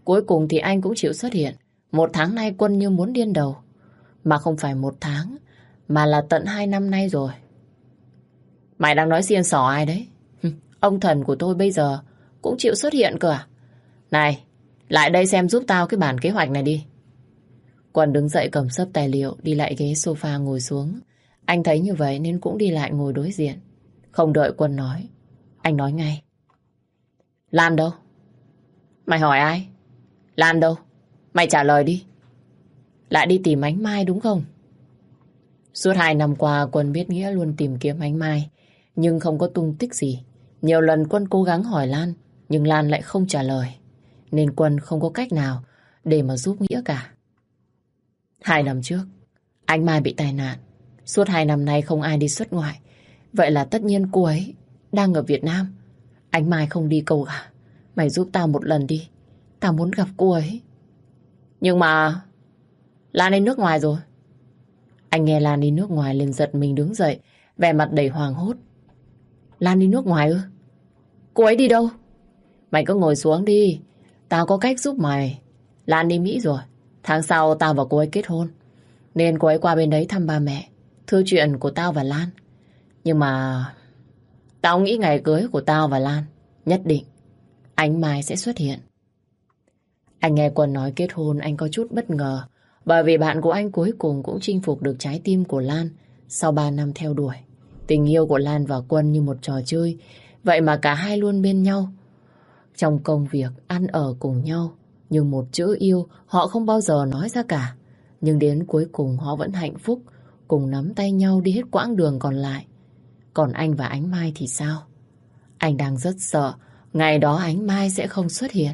Cuối cùng thì anh cũng chịu xuất hiện. Một tháng nay Quân như muốn điên đầu. Mà không phải một tháng, mà là tận hai năm nay rồi. Mày đang nói xiên xỏ ai đấy? Ông thần của tôi bây giờ cũng chịu xuất hiện cơ à? Này, lại đây xem giúp tao cái bản kế hoạch này đi. Quân đứng dậy cầm xấp tài liệu, đi lại ghế sofa ngồi xuống. Anh thấy như vậy nên cũng đi lại ngồi đối diện. Không đợi Quân nói, anh nói ngay. Lan đâu? Mày hỏi ai? Lan đâu? Mày trả lời đi. Lại đi tìm Ánh Mai đúng không? Suốt hai năm qua Quân biết Nghĩa luôn tìm kiếm Ánh Mai, nhưng không có tung tích gì. Nhiều lần Quân cố gắng hỏi Lan, nhưng Lan lại không trả lời. Nên Quân không có cách nào để mà giúp Nghĩa cả. Hai năm trước, Ánh Mai bị tai nạn. Suốt hai năm nay không ai đi xuất ngoại. Vậy là tất nhiên cô ấy đang ở Việt Nam. Ánh Mai không đi cầu à? Mày giúp tao một lần đi. Tao muốn gặp cô ấy. Nhưng mà Lan đi nước ngoài rồi. Anh nghe Lan đi nước ngoài liền giật mình đứng dậy, vẻ mặt đầy hoảng hốt. Lan đi nước ngoài ư? Cô ấy đi đâu? Mày cứ ngồi xuống đi, tao có cách giúp mày. Lan đi Mỹ rồi. Tháng sau tao và cô ấy kết hôn, nên cô ấy qua bên đấy thăm ba mẹ, thư chuyện của tao và Lan. Nhưng mà tao nghĩ ngày cưới của tao và Lan nhất định Ánh Mai sẽ xuất hiện. Anh nghe Quân nói kết hôn, anh có chút bất ngờ, bởi vì bạn của anh cuối cùng cũng chinh phục được trái tim của Lan sau ba năm theo đuổi. Tình yêu của Lan và Quân như một trò chơi, vậy mà cả hai luôn bên nhau. Trong công việc, ăn ở cùng nhau, nhưng một chữ yêu họ không bao giờ nói ra cả. Nhưng đến cuối cùng họ vẫn hạnh phúc, cùng nắm tay nhau đi hết quãng đường còn lại. Còn anh và Ánh Mai thì sao? Anh đang rất sợ ngày đó Ánh Mai sẽ không xuất hiện.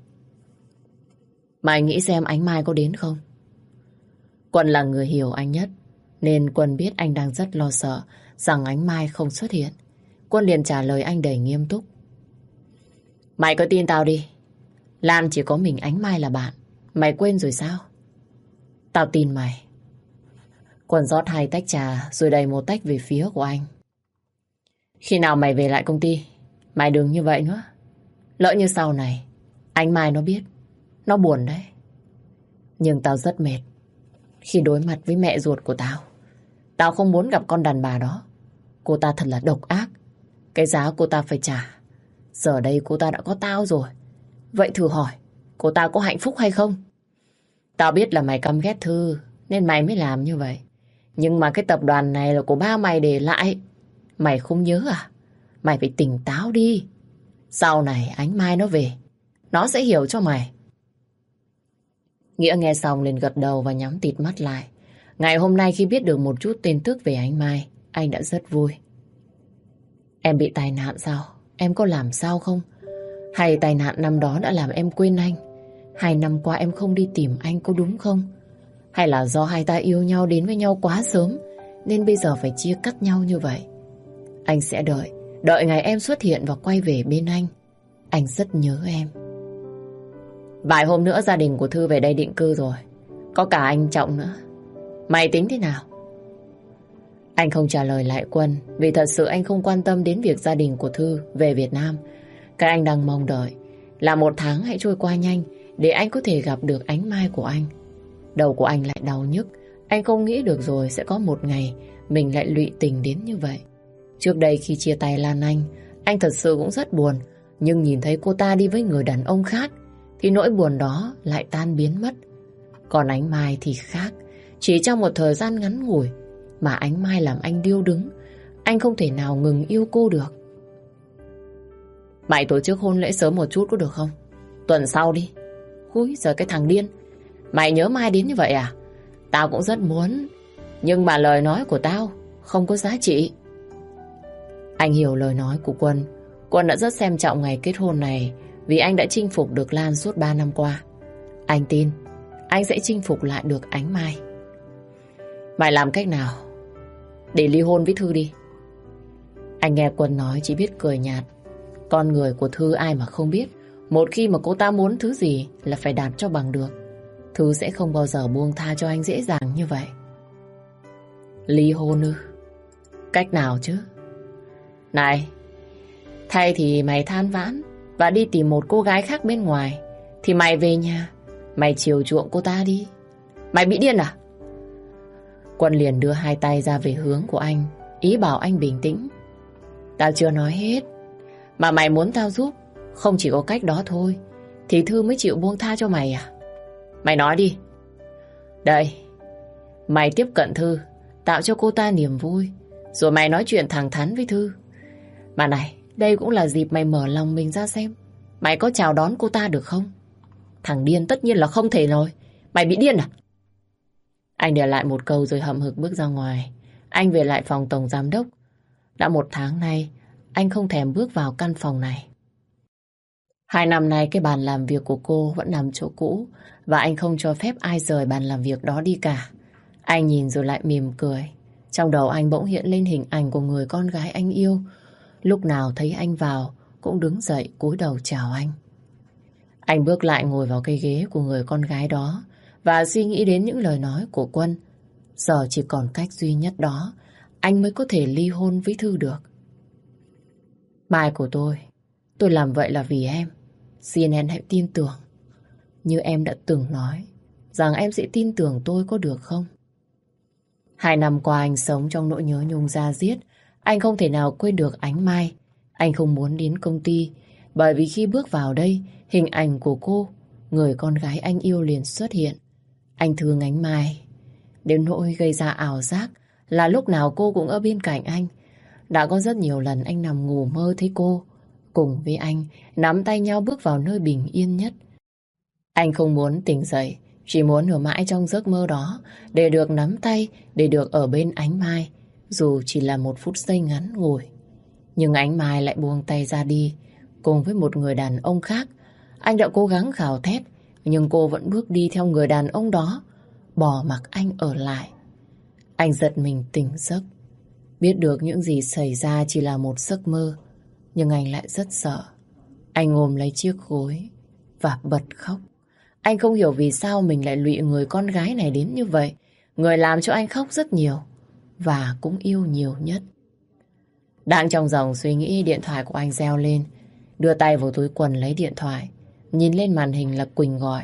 Mày nghĩ xem Ánh Mai có đến không? Quân là người hiểu anh nhất, nên Quân biết anh đang rất lo sợ rằng Ánh Mai không xuất hiện. Quân liền trả lời anh đầy nghiêm túc. Mày cứ tin tao đi. Lan chỉ có mình Ánh Mai là bạn. Mày quên rồi sao? Tao tin mày. Quân rót hai tách trà rồi đầy một tách về phía của anh. Khi nào mày về lại công ty, mày đừng như vậy nữa. Lỡ như sau này Ánh Mai nó biết, nó buồn đấy. Nhưng tao rất mệt khi đối mặt với mẹ ruột của tao. Tao không muốn gặp con đàn bà đó. Cô ta thật là độc ác. Cái giá cô ta phải trả. Giờ đây cô ta đã có tao rồi. Vậy thử hỏi, cô ta có hạnh phúc hay không? Tao biết là mày căm ghét Thư, nên mày mới làm như vậy. Nhưng mà cái tập đoàn này là của ba mày để lại. Mày không nhớ à? Mày phải tỉnh táo đi. Sau này Ánh Mai nó về, nó sẽ hiểu cho mày. Nghĩa nghe xong liền gật đầu và nhắm tịt mắt lại. Ngày hôm nay khi biết được một chút tin tức về Ánh Mai, anh đã rất vui. Em bị tai nạn sao? Em có làm sao không? Hay tai nạn năm đó đã làm em quên anh? Hai năm qua em không đi tìm anh có đúng không? Hay là do hai ta yêu nhau đến với nhau quá sớm nên bây giờ phải chia cắt nhau như vậy? Anh sẽ đợi, đợi ngày em xuất hiện và quay về bên anh. Anh rất nhớ em. Vài hôm nữa gia đình của Thư về đây định cư rồi. Có cả anh Trọng nữa. Mày tính thế nào? Anh không trả lời lại Quân vì thật sự anh không quan tâm đến việc gia đình của Thư về Việt Nam. Cái anh đang mong đợi là một tháng hãy trôi qua nhanh để anh có thể gặp được Ánh Mai của anh. Đầu của anh lại đau nhức. Anh không nghĩ được rồi sẽ có một ngày mình lại lụy tình đến như vậy. Trước đây khi chia tay Lan Anh, anh thật sự cũng rất buồn. Nhưng nhìn thấy cô ta đi với người đàn ông khác thì nỗi buồn đó lại tan biến mất. Còn Ánh Mai thì khác. Chỉ trong một thời gian ngắn ngủi mà Ánh Mai làm anh điêu đứng. Anh không thể nào ngừng yêu cô được. Mày tổ chức hôn lễ sớm một chút có được không? Tuần sau đi. Úi giời cái thằng điên. Mày nhớ Mai đến như vậy à? Tao cũng rất muốn. Nhưng mà lời nói của tao không có giá trị. Anh hiểu lời nói của Quân. Quân đã rất xem trọng ngày kết hôn này vì anh đã chinh phục được Lan suốt ba năm qua. Anh tin anh sẽ chinh phục lại được Ánh Mai. Mày làm cách nào để ly hôn với Thư đi? Anh nghe Quân nói chỉ biết cười nhạt. Con người của Thư ai mà không biết. Một khi mà cô ta muốn thứ gì là phải đạt cho bằng được. Thư sẽ không bao giờ buông tha cho anh dễ dàng như vậy. Ly hôn ư? Cách nào chứ? Này, thay thì mày than vãn và đi tìm một cô gái khác bên ngoài Thì mày về nhà, mày chiều chuộng cô ta đi. Mày bị điên à? Quân liền đưa hai tay ra về hướng của anh, ý bảo anh bình tĩnh. Tao chưa nói hết. Mà mày muốn tao giúp không chỉ có cách đó thôi, thì Thư mới chịu buông tha cho mày à? Mày nói đi. Đây, mày tiếp cận Thư, tạo cho cô ta niềm vui, rồi mày nói chuyện thẳng thắn với Thư. Mà này, đây cũng là dịp mày mở lòng mình ra xem mày có chào đón cô ta được không? Thằng điên tất nhiên là không thể rồi. Mày bị điên à? Anh để lại một câu rồi hậm hực bước ra ngoài. Anh về lại phòng tổng giám đốc. Đã một tháng nay, anh không thèm bước vào căn phòng này. Hai năm nay cái bàn làm việc của cô vẫn nằm chỗ cũ và anh không cho phép ai rời bàn làm việc đó đi cả. Anh nhìn rồi lại mỉm cười. Trong đầu anh bỗng hiện lên hình ảnh của người con gái anh yêu. Lúc nào thấy anh vào cũng đứng dậy cúi đầu chào anh. Anh bước lại ngồi vào cây ghế của người con gái đó và suy nghĩ đến những lời nói của Quân. Giờ chỉ còn cách duy nhất đó, anh mới có thể ly hôn với Thư được. Mai của tôi, tôi làm vậy là vì em. Xin em hãy tin tưởng. Như em đã từng nói, rằng em sẽ tin tưởng tôi có được không? Hai năm qua anh sống trong nỗi nhớ nhung da diết. Anh không thể nào quên được Ánh Mai. Anh không muốn đến công ty, bởi vì khi bước vào đây, hình ảnh của cô, người con gái anh yêu liền xuất hiện. Anh thương Ánh Mai, đến nỗi gây ra ảo giác là lúc nào cô cũng ở bên cạnh anh. Đã có rất nhiều lần anh nằm ngủ mơ thấy cô cùng với anh nắm tay nhau bước vào nơi bình yên nhất. Anh không muốn tỉnh dậy, chỉ muốn ở mãi trong giấc mơ đó, để được nắm tay, để được ở bên Ánh Mai, dù chỉ là một phút giây ngắn ngủi. Nhưng Ánh Mai lại buông tay ra đi, cùng với một người đàn ông khác. Anh đã cố gắng gào thét, nhưng cô vẫn bước đi theo người đàn ông đó, bỏ mặc anh ở lại. Anh giật mình tỉnh giấc, biết được những gì xảy ra chỉ là một giấc mơ, nhưng anh lại rất sợ. Anh ôm lấy chiếc gối và bật khóc. Anh không hiểu vì sao mình lại lụy người con gái này đến như vậy, người làm cho anh khóc rất nhiều và cũng yêu nhiều nhất. Đang trong dòng suy nghĩ, điện thoại của anh reo lên. Đưa tay vào túi quần lấy điện thoại, nhìn lên màn hình là Quỳnh gọi.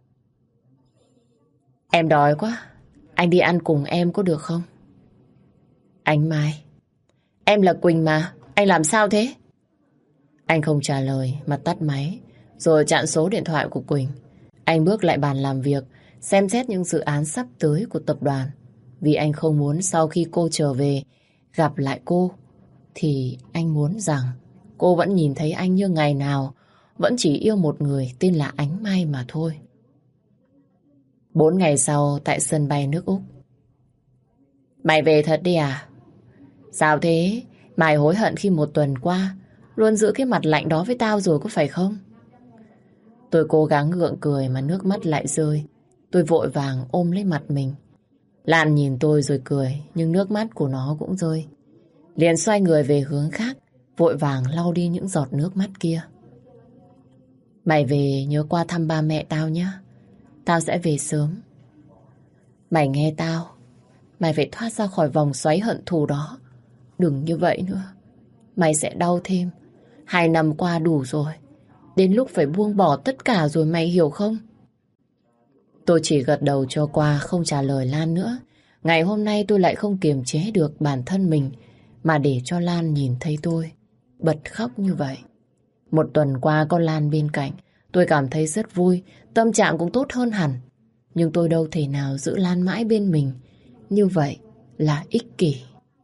Em đói quá, anh đi ăn cùng em có được không? Ánh Mai, em là Quỳnh mà, anh làm sao thế? Anh không trả lời mà tắt máy, rồi chặn số điện thoại của Quỳnh. Anh bước lại bàn làm việc, xem xét những dự án sắp tới của tập đoàn. Vì anh không muốn sau khi cô trở về, gặp lại cô, thì anh muốn rằng cô vẫn nhìn thấy anh như ngày nào, vẫn chỉ yêu một người tên là Ánh Mai mà thôi. Bốn ngày sau, tại sân bay nước Úc. Mày về thật đi à? Sao thế? Mày hối hận khi một tuần qua luôn giữ cái mặt lạnh đó với tao rồi có phải không? Tôi cố gắng gượng cười mà nước mắt lại rơi. Tôi vội vàng ôm lấy mặt mình. Lan nhìn tôi rồi cười, nhưng nước mắt của nó cũng rơi. Liền xoay người về hướng khác, vội vàng lau đi những giọt nước mắt kia. Mày về nhớ qua thăm ba mẹ tao nhé. Tao sẽ về sớm. Mày nghe tao, mày phải thoát ra khỏi vòng xoáy hận thù đó. Đừng như vậy nữa, mày sẽ đau thêm. Hai năm qua đủ rồi, đến lúc phải buông bỏ tất cả rồi, mày hiểu không? Tôi chỉ gật đầu cho qua, không trả lời Lan nữa. Ngày hôm nay tôi lại không kiềm chế được bản thân mình, mà để cho Lan nhìn thấy tôi bật khóc như vậy. Một tuần qua có Lan bên cạnh, tôi cảm thấy rất vui, tâm trạng cũng tốt hơn hẳn. Nhưng tôi đâu thể nào giữ Lan mãi bên mình. Như vậy là ích kỷ.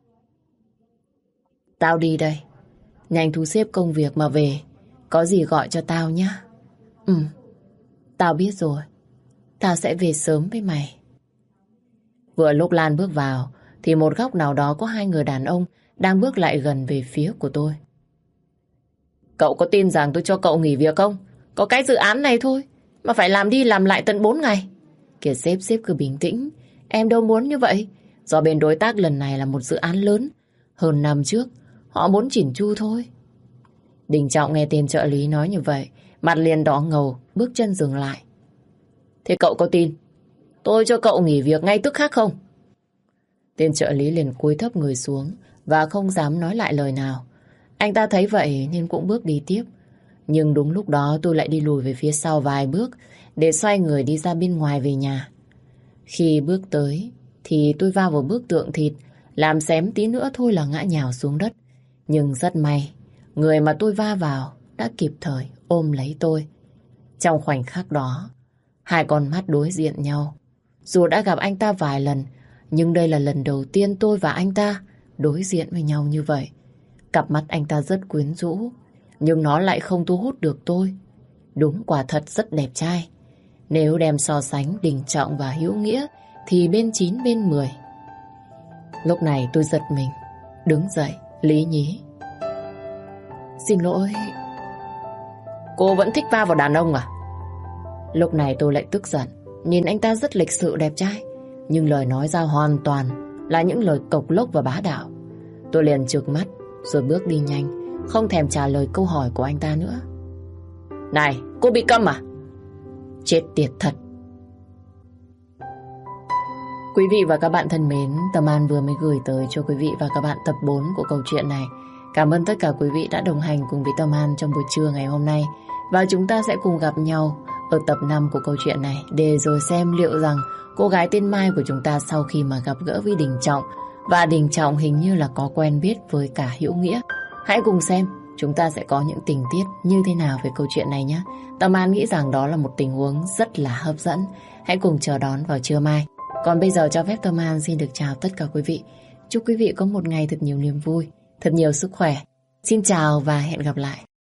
Tao đi đây, nhanh thu xếp công việc mà về. Có gì gọi cho tao nhé. Ừ, tao biết rồi. Tao sẽ về sớm với mày. Vừa lúc Lan bước vào thì một góc nào đó có hai người đàn ông đang bước lại gần về phía của tôi. Cậu có tin rằng tôi cho cậu nghỉ việc không? Có cái dự án này thôi mà phải làm đi làm lại tận bốn ngày. Kìa sếp, sếp cứ bình tĩnh. Em đâu muốn như vậy. Do bên đối tác lần này là một dự án lớn. Hơn năm trước họ muốn chỉn chu thôi. Đình Trọng nghe tên trợ lý nói như vậy, mặt liền đỏ ngầu, bước chân dừng lại. Thế cậu có tin tôi cho cậu nghỉ việc ngay tức khắc không? Tên trợ lý liền cúi thấp người xuống và không dám nói lại lời nào. Anh ta thấy vậy nên cũng bước đi tiếp. Nhưng đúng lúc đó tôi lại đi lùi về phía sau vài bước để xoay người đi ra bên ngoài về nhà. Khi bước tới thì tôi va vào bức tượng thịt, làm xém tí nữa thôi là ngã nhào xuống đất. Nhưng rất may, người mà tôi va vào đã kịp thời ôm lấy tôi. Trong khoảnh khắc đó, hai con mắt đối diện nhau. Dù đã gặp anh ta vài lần, nhưng đây là lần đầu tiên tôi và anh ta đối diện với nhau như vậy. Cặp mắt anh ta rất quyến rũ, nhưng nó lại không thu hút được tôi. Đúng quả thật rất đẹp trai. Nếu đem so sánh Đình Trọng và Hữu Nghĩa thì bên chín bên mười. Lúc này tôi giật mình, đứng dậy, lý nhí. Xin lỗi. Cô vẫn thích va vào đàn ông à? Lúc này tôi lại tức giận, nhìn anh ta rất lịch sự đẹp trai, nhưng lời nói ra hoàn toàn là những lời cộc lốc và bá đạo. Tôi liền trừng mắt rồi bước đi nhanh, không thèm trả lời câu hỏi của anh ta nữa. Này, cô bị câm à? Chết tiệt thật. Quý vị và các bạn thân mến, Tâm An vừa mới gửi tới cho quý vị và các bạn tập bốn của câu chuyện này. Cảm ơn tất cả quý vị đã đồng hành cùng với Tâm An trong buổi trưa ngày hôm nay. Và chúng ta sẽ cùng gặp nhau ở tập năm của câu chuyện này để rồi xem liệu rằng cô gái tên Mai của chúng ta sau khi mà gặp gỡ với Đình Trọng, và Đình Trọng hình như là có quen biết với cả Hữu Nghĩa. Hãy cùng xem chúng ta sẽ có những tình tiết như thế nào về câu chuyện này nhé. Tâm An nghĩ rằng đó là một tình huống rất là hấp dẫn. Hãy cùng chờ đón vào trưa mai. Còn bây giờ cho phép Tâm An xin được chào tất cả quý vị. Chúc quý vị có một ngày thật nhiều niềm vui, thật nhiều sức khỏe. Xin chào và hẹn gặp lại.